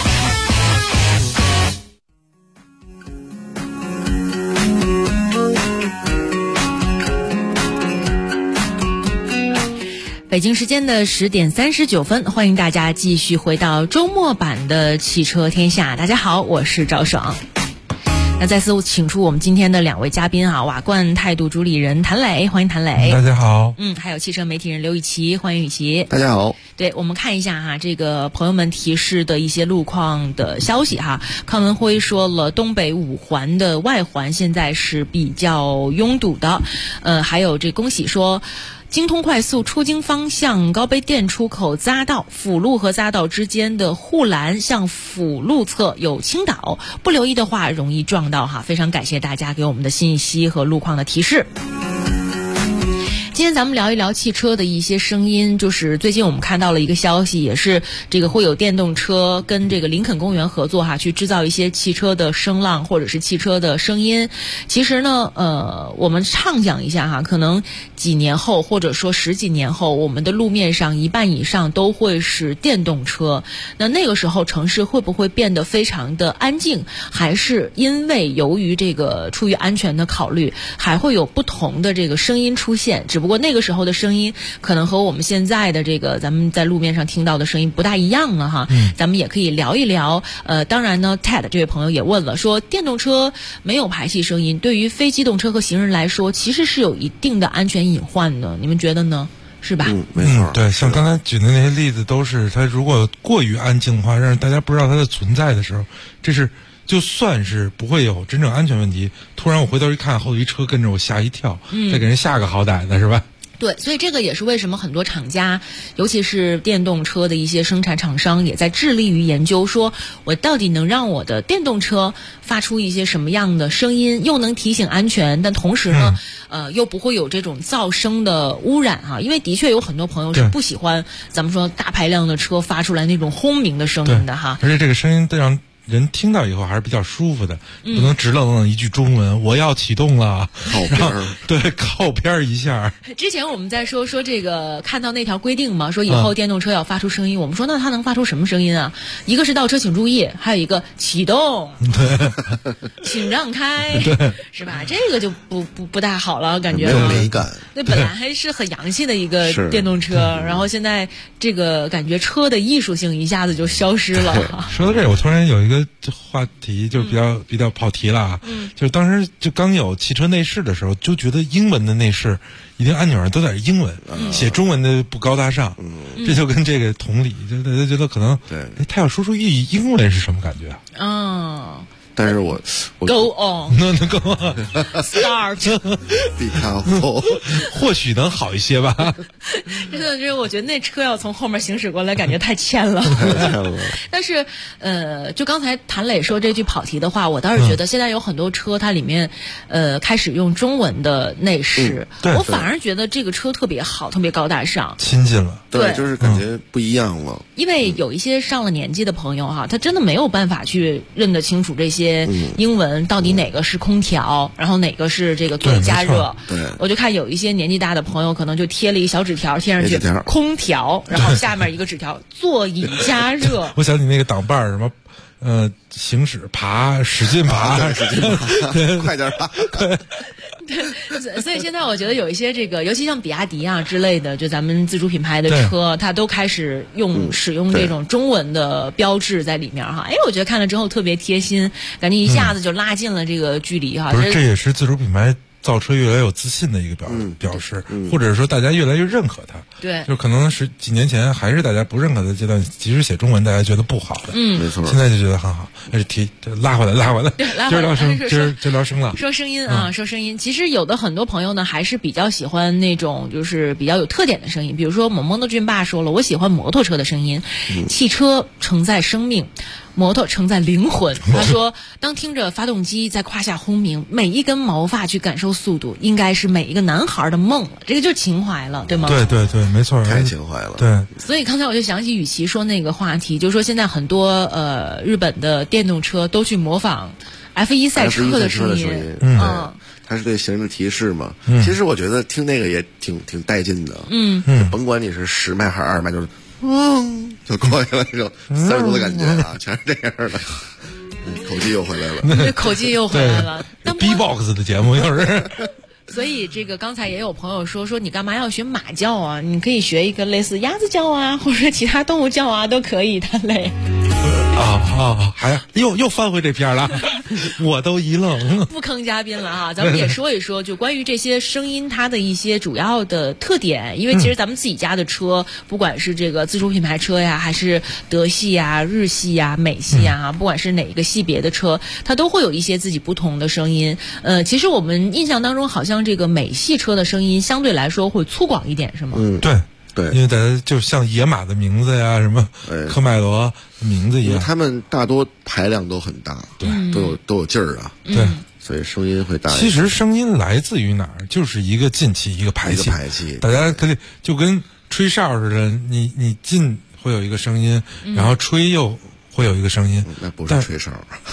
北京时间的10点39分，欢迎大家继续回到周末版的汽车天下。大家好，我是赵爽。那再次请出我们今天的2位嘉宾啊，瓦冠态度主理人谭磊，欢迎谭磊。 大家好。 还有汽车媒体人刘雨琦，欢迎雨琦。 大家好。 对，我们看一下哈，这个朋友们提示的一些路况的消息哈。康文辉说了，东北5环的外环现在是比较拥堵的。还有这恭喜说，京通快速出京方向高碑店出口匝道辅路和匝道之间的护栏向辅路侧有倾倒，不留意的话容易撞到哈。非常感谢大家给我们的信息和路况的提示。今天咱们聊一聊汽车的一些声音，就是最近我们看到了一个消息，也是这个会有电动车跟这个林肯公园合作哈，去制造一些汽车的声浪或者是汽车的声音。其实呢，我们畅想一下哈，可能几年后或者说10几年后，我们的路面上1半以上都会是电动车。那个时候城市会不会变得非常的安静？还是因为由于这个出于安全的考虑，还会有不同的这个声音出现？只不过那个时候的声音可能和我们现在的这个咱们在路面上听到的声音不大一样了哈。咱们也可以聊一聊。当然呢 Ted 这位朋友也问了，说电动车没有排气声音，对于非机动车和行人来说其实是有一定的安全隐患的，你们觉得呢？是吧？ 没错。 对，像刚才举的那些例子都是它如果过于安静的话，让大家不知道它的存在的时候，这是就算是不会有真正安全问题，突然我回头一看，后头一车跟着我，吓一跳，再给人吓个好歹的是吧？ 对，所以这个也是为什么很多厂家，尤其是电动车的一些生产厂商，也在致力于研究，说我到底能让我的电动车发出一些什么样的声音，又能提醒安全，但同时呢，又不会有这种噪声的污染啊。因为的确有很多朋友是不喜欢咱们说大排量的车发出来那种轰鸣的声音的哈。 而且这个声音让人听到以后还是比较舒服的，不能直愣愣一句中文我要启动了， 靠边儿， 对，靠边儿一下。 之前我们在说这个看到那条规定嘛，说以后电动车要发出声音，我们说那它能发出什么声音啊？一个是倒车请注意，还有一个启动， 对， 请让开， 对， 是吧？这个就不大好了，感觉没有美感。 那本来还是很洋气的一个电动车，然后现在这个感觉车的艺术性一下子就消失了。 说到这，我突然有一个话题就比较跑题了啊，就是当时就刚有汽车内饰的时候，就觉得英文的内饰一定按钮上都得是英文，写中文的不高大上，这就跟这个同理，就大家觉得可能，他要说出英文是什么感觉啊？ 但是我 Go on， 能 Go on start， Be careful， 或许能好一些吧。 真的是，我觉得那车要从后面行驶过来，感觉太欠了。但是，就刚才谭磊说这句跑题的话，我倒是觉得现在有很多车，它里面开始用中文的内饰，我反而觉得这个车特别好，特别高大上， 亲近了。 对，就是感觉不一样了。 因为有一些上了年纪的朋友哈，他真的没有办法去认得清楚这些英文到底哪个是空调，然后哪个是这个座椅加热。 对， 我就看有一些年纪大的朋友可能就贴了一小纸条，贴上去空调，然后下面一个纸条座椅加热。 我想起那个挡把什么。行驶爬，使劲爬， 使劲爬，快点爬。 对，所以现在我觉得有一些这个，尤其像比亚迪啊之类的，就咱们自主品牌的车，它都开始使用这种中文的标志在里面哈。我觉得看了之后特别贴心，感觉一下子就拉近了这个距离哈。 不是，这也是自主品牌造车越来越有自信的一个表示，或者是说大家越来越认可它。 对， 就可能是几年前还是大家不认可的阶段，即使写中文大家觉得不好的， 没错。 现在就觉得很好。拉回来， 对， 今儿聊声了。 说声音啊，说声音。其实有的很多朋友呢，还是比较喜欢那种就是比较有特点的声音。比如说萌萌的俊爸说了，我喜欢摩托车的声音，汽车承载生命。 摩托承载灵魂。他说，当听着发动机在胯下轰鸣，每一根毛发去感受速度，应该是每一个男孩的梦了。这个就是情怀了，对吗？ 对对对，没错， 太情怀了。 对， 所以刚才我就想起雨琦说那个话题，就是说现在很多日本的电动车都去模仿 F1 赛车的声音， 它是对行人的提示嘛。其实我觉得听那个也挺带劲的。甭管你是10迈还是2迈，就是就过去了那种30度的感觉啊，全是这样的。口技又回来了， 口技又回来了。 B-box 的节目又是。 所以这个刚才也有朋友说你干嘛要学马叫啊？你可以学一个类似鸭子叫啊，或者其他动物叫啊，都可以的嘞。 还又翻回这篇了，我都一愣。 不坑嘉宾了哈，咱们也说一说，就关于这些声音它的一些主要的特点。因为其实咱们自己家的车，不管是这个自主品牌车呀，还是德系呀、日系呀、美系呀，不管是哪一个系别的车，它都会有一些自己不同的声音。其实我们印象当中，好像这个美系车的声音相对来说会粗犷一点，是吗？ 对， 因为大家就像野马的名字呀，什么科迈罗名字一样， 他们大多排量都很大，对，都有劲儿啊， 对， 所以声音会大一点。 其实声音来自于哪儿？就是一个进气，一个排气。大家可以就跟吹哨似的，你进会有一个声音，然后吹又会有一个声音， 那不是吹哨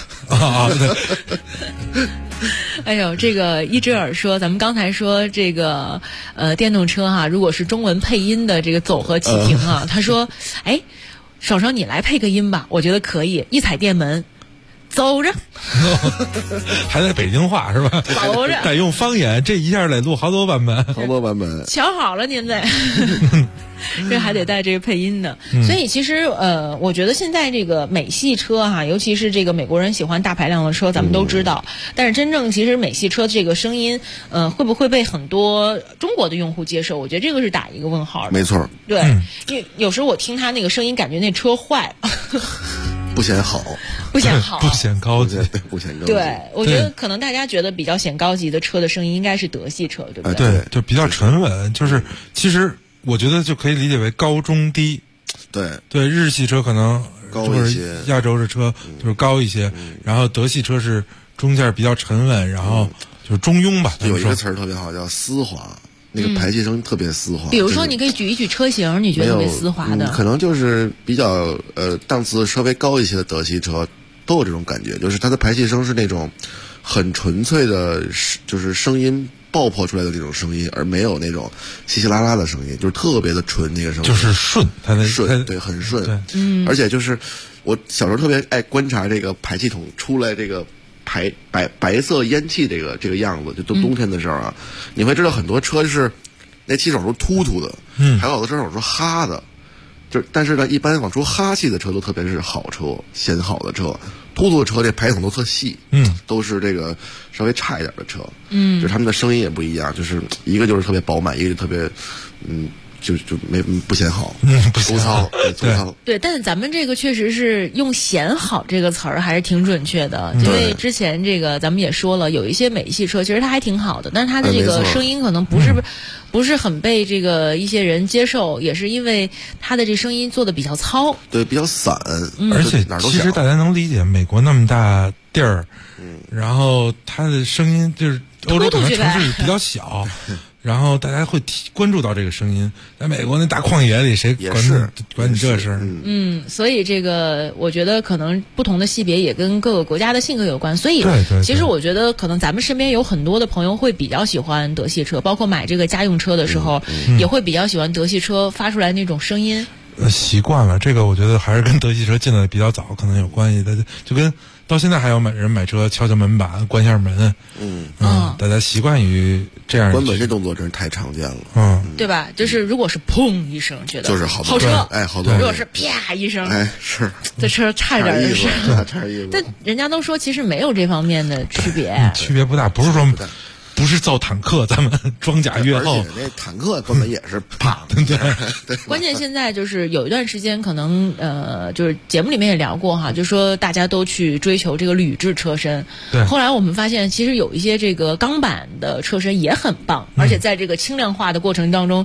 对。 哎呦，这个一只耳说，咱们刚才说这个电动车哈，如果是中文配音的这个走和启停啊，他说，哎，爽爽你来配个音吧，我觉得可以，一踩电门。走着， 还在北京话是吧？ 走着， 得用方言，这一下得录好多版本， 瞧好了您得，这还得带这个配音的。所以其实我觉得现在这个美系车哈，尤其是这个美国人喜欢大排量的车，咱们都知道。但是真正其实美系车这个声音，会不会被很多中国的用户接受？我觉得这个是打一个问号的。 没错， 对，因为有时候我听他那个声音，感觉那车坏了。 不显好， 不显高级， 不显高级。 对，我觉得可能大家觉得比较显高级的车的声音应该是德系车，对不对？对，就比较沉稳，就是其实我觉得就可以理解为高中低。对，日系车可能高一些， 亚洲的车就是高一些，然后德系车是中间比较沉稳，然后就是中庸吧。 有一个词儿特别好，叫丝滑。那个排气声特别丝滑。 比如说，你可以举一举车型，你觉得特别丝滑的？ 可能就是比较档次稍微高一些的德系车都有这种感觉，就是它的排气声是那种很纯粹的，就是声音爆破出来的那种声音，而没有那种稀稀拉拉的声音，就是特别的纯那个声音， 就是顺，它的顺，对，很顺。而且就是我小时候特别爱观察这个排气筒出来这个。白色烟气这个样子，就冬天的时候啊，你会知道很多车是那气手是突突的，还有好多车手是哈的，但是呢，一般往出哈气的车都特别是好车，显好的车，突突的车这排筒都特细，都是这个稍微差一点的车，就是他们的声音也不一样，就是一个就是特别饱满，一个就特别就不显好，粗糙，粗糙。 对，但是咱们这个确实是用显好这个词儿还是挺准确的，因为之前这个咱们也说了，有一些美系车其实它还挺好的，但是它的这个声音可能不是很被这个一些人接受，也是因为它的这声音做的比较糙， 对，比较散， 而且其实大家能理解，美国那么大地儿，然后它的声音就是欧洲可能城市比较小。然后大家会关注到这个声音，在美国那大旷野里，谁管你这事儿？ 所以这个我觉得可能不同的系别也跟各个国家的性格有关。所以其实我觉得可能咱们身边有很多的朋友会比较喜欢德系车，包括买这个家用车的时候，也会比较喜欢德系车发出来那种声音。 习惯了，这个我觉得还是跟德系车进来比较早可能有关系的，就跟到现在还有人买车敲敲门板关下门，大家习惯于这样。 关门这动作真是太常见了， 对吧？就是如果是砰一声，觉得就是好车，好多。 如果是啪一声， 是这车差点意思，差意思。 但人家都说其实没有这方面的区别， 区别不大，不是说。不是造坦克，咱们装甲越后， 而且那坦克根本也是啪， 对。关键现在就是有一段时间，可能就是节目里面也聊过哈，就说大家都去追求这个铝制车身。 对。 后来我们发现，其实有一些这个钢板的车身也很棒，而且在这个轻量化的过程当中，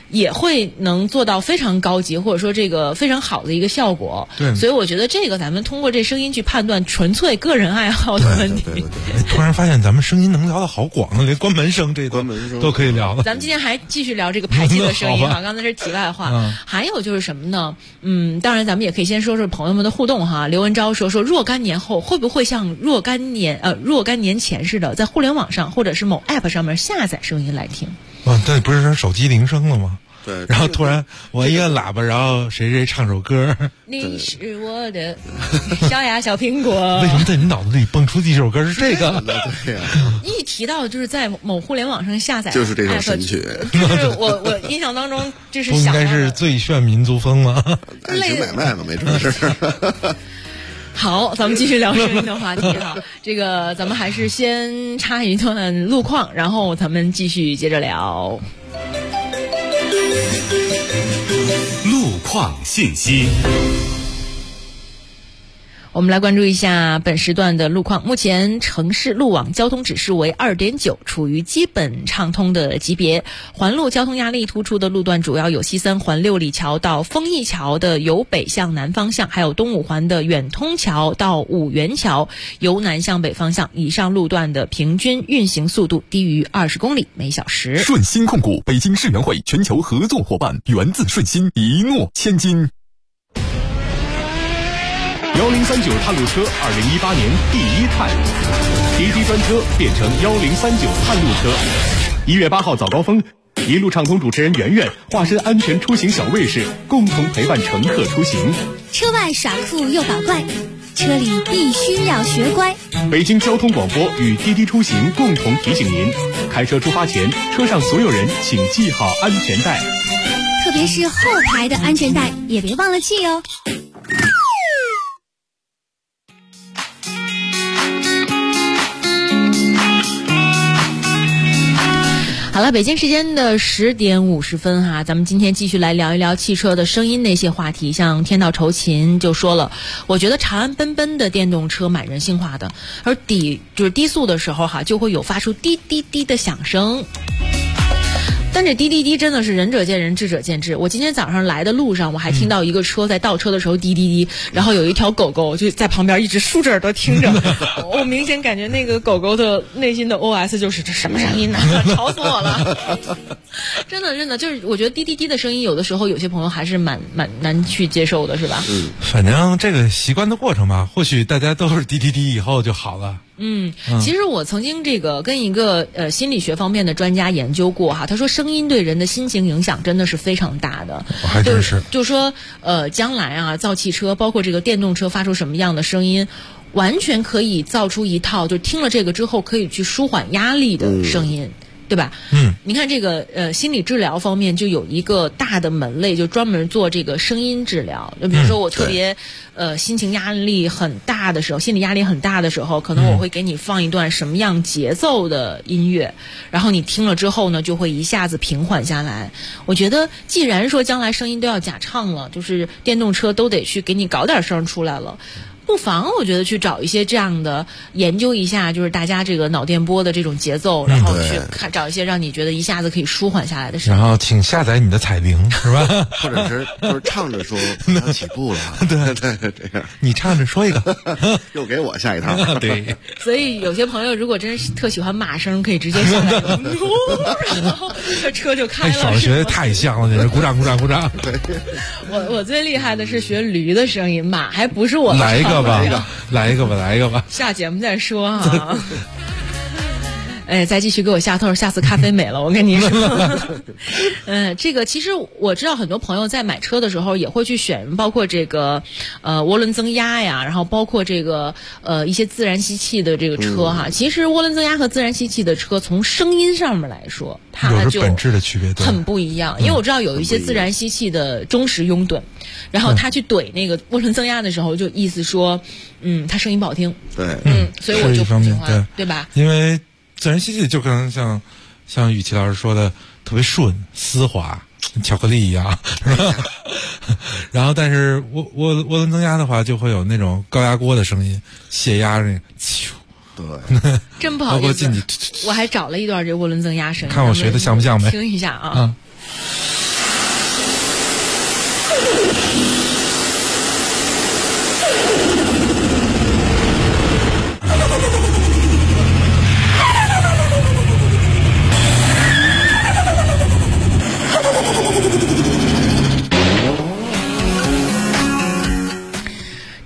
也会能做到非常高级，或者说这个非常好的一个效果。 对， 所以我觉得这个咱们通过这声音去判断，纯粹个人爱好的问题。 对，突然发现咱们声音能聊得好广啊，连关门声都可以聊了。 咱们今天还继续聊这个排气的声音哈，刚才是题外话。还有就是什么呢？当然咱们也可以先说说朋友们的互动哈。刘文昭说若干年后会不会像若干年前似的，在互联网上或者是某 app 上面下载声音来听？ 这不是手机铃声了吗？ 对， 然后突然我一按喇叭，然后谁唱首歌， 你是我的小呀小苹果。 为什么在你脑子里蹦出这首歌是这个？ 对呀， 一提到就是在某互联网上下载， 就是这首神曲。 就是我印象当中，这是想不应该是最炫民族风吗？ 爱情买卖嘛，没准是。 好，咱们继续聊声音的话题哈。这个咱们还是先插一段路况，然后咱们继续接着聊。 路况信息。 我们来关注一下本时段的路况。目前城市路网交通指示为 2.9， 处于基本畅通的级别。环路交通压力突出的路段主要有西3环六里桥到丰益桥的由北向南方向，还有东5环的远通桥到五元桥由南向北方向。以上路段的平均运行速度低于20公里每小时。 顺鑫控股北京世园会全球合作伙伴，源自顺鑫，一诺千金。 1039探路车2018年第1探，滴滴专车变成1039探路车。1月8号早高峰，一路畅通主持人圆圆化身安全出行小卫士，共同陪伴乘客出行。 车外耍酷又搞怪，车里必须要学乖。 北京交通广播与滴滴出行共同提醒您：开车出发前，车上所有人请系好安全带， 特别是后排的安全带也别忘了系哦。 好了，北京时间的10点50分哈，咱们今天继续来聊一聊汽车的声音那些话题。像天道酬勤就说了，我觉得长安奔奔的电动车蛮人性化的，而低速的时候哈，就会有发出滴滴滴的响声。但这滴滴滴真的是仁者见仁，智者见智。我今天早上来的路上，我还听到一个车在倒车的时候滴滴滴，然后有一条狗狗就在旁边一直竖着耳朵听着。我明显感觉那个狗狗的内心的 OS 就是这什么声音呢？吵死我了！真的就是我觉得滴滴滴的声音，有的时候有些朋友还是蛮难去接受的，是吧？ 反正这个习惯的过程吧，或许大家都是滴滴滴以后就好了。 其实我曾经这个跟一个心理学方面的专家研究过哈，他说声音对人的心情影响真的是非常大的。 还真是， 就说将来啊造汽车，包括这个电动车发出什么样的声音，完全可以造出一套就听了这个之后可以去舒缓压力的声音。对吧？你看这个心理治疗方面就有一个大的门类，就专门做这个声音治疗。就比如说我特别心情压力很大的时候，心理压力很大的时候，可能我会给你放一段什么样节奏的音乐，然后你听了之后呢，就会一下子平缓下来。我觉得既然说将来声音都要假唱了，就是电动车都得去给你搞点声出来了。不妨我觉得去找一些这样的研究一下，就是大家这个脑电波的这种节奏，然后去找一些让你觉得一下子可以舒缓下来的声音。 然后请下载你的彩铃，是吧？ 或者是就是唱着说要起步了，对，这样你唱着说一个， 又给我下一套。 对， 所以有些朋友如果真是特喜欢骂声，可以直接下载，然后这车就开了。 少学的太像了，这是鼓掌。 我最厉害的是学驴的声音，马还不是我来一个。来一个吧， 下节目再说啊。再继续给我下头，下次咖啡没了，我跟你说。这个其实我知道很多朋友在买车的时候也会去选，包括这个涡轮增压呀，然后包括这个一些自然吸气的这个车哈。其实涡轮增压和自然吸气的车从声音上面来说，它就本质的区别很不一样。因为我知道有一些自然吸气的忠实拥趸，然后他去怼那个涡轮增压的时候，就意思说，他声音不好听。 对， 所以我就不喜欢，对吧？ 因为自然吸气就可能像雨琦老师说的特别顺丝滑，巧克力一样，是吧？然后但是涡轮增压的话，就会有那种高压锅的声音，泄压那个， 对， 真不好意思。我还找了一段这涡轮增压声音， 看我学的像不像呗？ 听一下啊。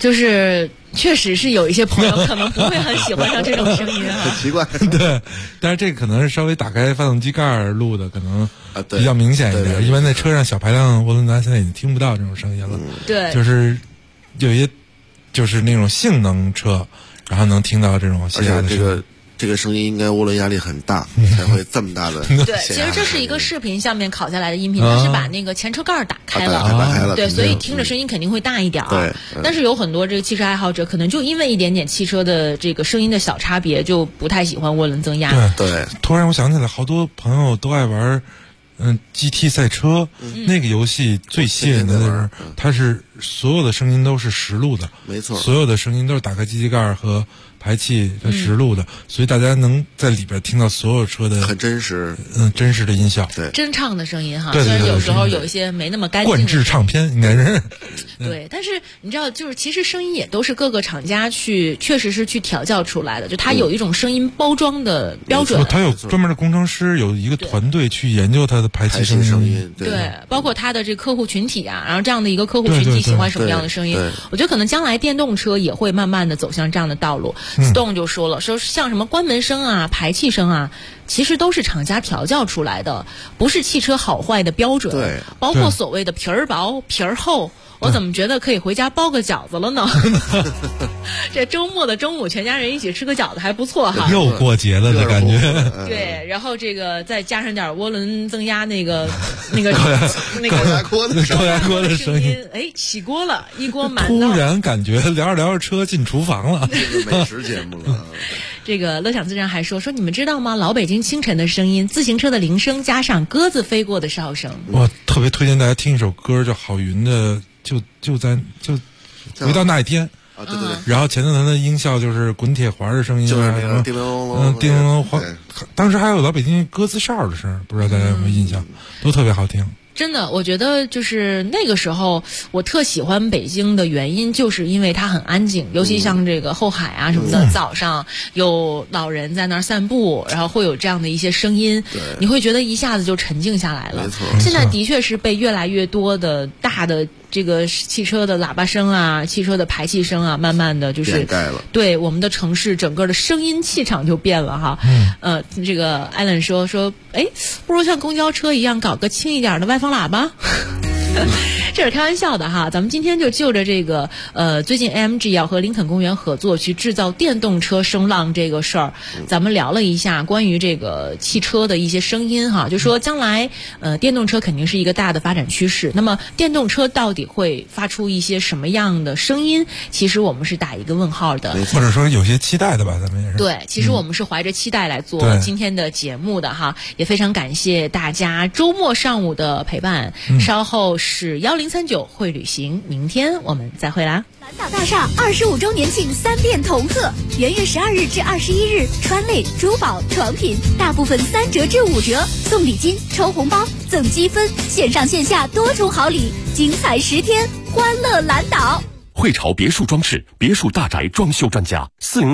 就是确实是有一些朋友可能不会很喜欢上这种声音啊， 很奇怪。 对，但是这个可能是稍微打开发动机盖录的，可能对比较明显一点。 对一般在车上小排量涡轮增压现在已经听不到这种声音了。 对， 就是有一些就是那种性能车，然后能听到这种泄压的声音。 这个声音应该涡轮压力很大，才会这么大的。 对，其实这是一个视频下面拷下来的音频，它是把那个前车盖打开了， 打开了， 对，所以听着声音肯定会大一点。 对， 但是有很多这个汽车爱好者，可能就因为一点点汽车的这个声音的小差别，就不太喜欢涡轮增压。 对， 突然我想起来，好多朋友都爱玩。GT 赛车、那个游戏最吸引的是，它是所有的声音都是实录的， 没错， 所有的声音都是打开机器盖和排气的实录的，所以大家能在里边听到所有车的很真实， 真实的音效， 对， 真唱的声音哈， 对， 虽然有时候有一些没那么干净。 冠制唱片应该是。 对，但是你知道，就是其实声音也都是各个厂家确实是去调教出来的，就它有一种声音包装的标准。 它有专门的工程师，有一个团队去研究它的排气声音。 对，包括它的这客户群体啊，然后这样的一个客户群体喜欢什么样的声音，我觉得可能将来电动车也会慢慢的走向这样的道路。Stone 就说了，说像什么关门声啊、排气声啊，其实都是厂家调教出来的，不是汽车好坏的标准。 对， 包括所谓的皮儿薄、皮儿厚。我怎么觉得可以回家包个饺子了呢？这周末的中午，全家人一起吃个饺子还不错哈。 又过节了的感觉。 对，然后这个再加上点涡轮增压那个高压锅的声音， 哎，起锅了，一锅馒头。 突然感觉聊着聊着车进厨房了， 美食节目了。 这个乐享自然还说你们知道吗？老北京清晨的声音，自行车的铃声加上鸽子飞过的哨声。 我特别推荐大家听一首歌，叫郝云的就回到那一天啊，对对对。 然后前头它的音效就是滚铁环的声音， 就是那个叮铃隆， 叮铃隆。当时还有老北京鸽子哨的声，不知道大家有没有印象？都特别好听。 真的，我觉得就是那个时候，我特喜欢北京的原因，就是因为它很安静，尤其像这个后海啊什么的，早上有老人在那儿散步，然后会有这样的一些声音，你会觉得一下子就沉静下来了。现在的确是被越来越多的大的这个汽车的喇叭声啊、汽车的排气声啊，慢慢的就是对我们的城市整个的声音气场就变了哈。这个艾伦说，哎，不如像公交车一样搞个轻一点的外放喇叭。这是开玩笑的哈，咱们今天就就着这个最近 AMG 要和林肯公园合作去制造电动车声浪这个事儿，咱们聊了一下关于这个汽车的一些声音哈，就说将来电动车肯定是一个大的发展趋势，那么电动车到底会发出一些什么样的声音？其实我们是打一个问号的， 或者说有些期待的吧，咱们也是。 对，其实我们是怀着期待来做今天的节目的哈，也非常感谢大家周末上午的陪伴。稍后是1039会旅行，明天我们再会啦。 蓝岛大厦25周年庆3店同贺，元月12日至21日，川类、珠宝、床品大部分3折至5折，送礼金、抽红包、赠积分，线上线下多重好礼，精彩10天，欢乐蓝岛。 汇潮别墅装饰，别墅大宅装修专家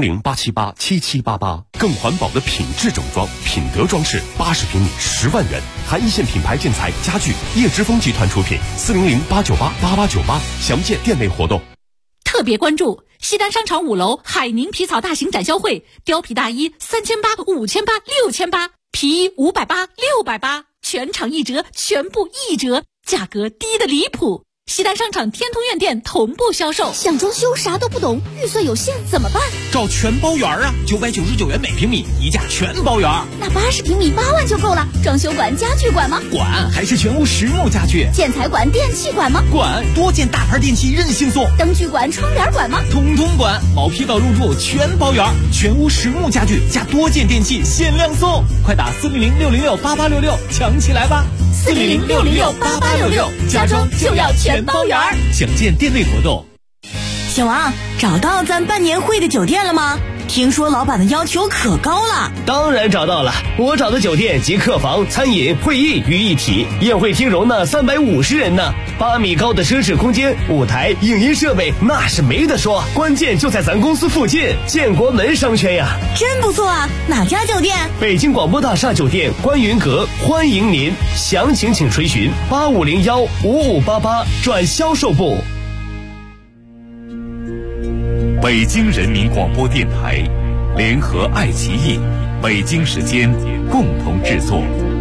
，400-878-7788，更环保的品质整装，品德装饰，80平米10万元，含一线品牌建材家具，叶之峰集团出品，400-898-8898，详见店内活动。 特别关注西单商场5楼海宁皮草大型展销会，貂皮大衣3800、5800、6800，皮衣580、680，全场1折，全部1折，价格低得离谱。西单商场天通苑店同步销售。 想装修啥都不懂，预算有限怎么办？ 找全包园啊，999元每平米，一价全包园。 那80平米8万就够了。装修管、家具管吗？ 管，还是全屋实木家具。 建材管、电器管吗？ 管，多件大牌电器任性送。 灯具管、窗帘管吗？ 统统管，毛坯到入住全包园，全屋实木家具加多件电器限量送，快打400-606-8866抢起来吧 ！400-606-8866，家装就要全包圆。 详见店内活动。 小王，找到咱办年会的酒店了吗？听说老板的要求可高了。 当然找到了，我找的酒店集客房、餐饮、会议于一体，宴会厅容纳350人呢，8米高的奢侈空间，舞台、影音设备那是没得说，关键就在咱公司附近，建国门商圈呀。 真不错啊，哪家酒店？ 北京广播大厦酒店观云阁，欢迎您，详情请垂询8501-5588转销售部。 北京人民广播电台联合爱奇艺、北京时间共同制作。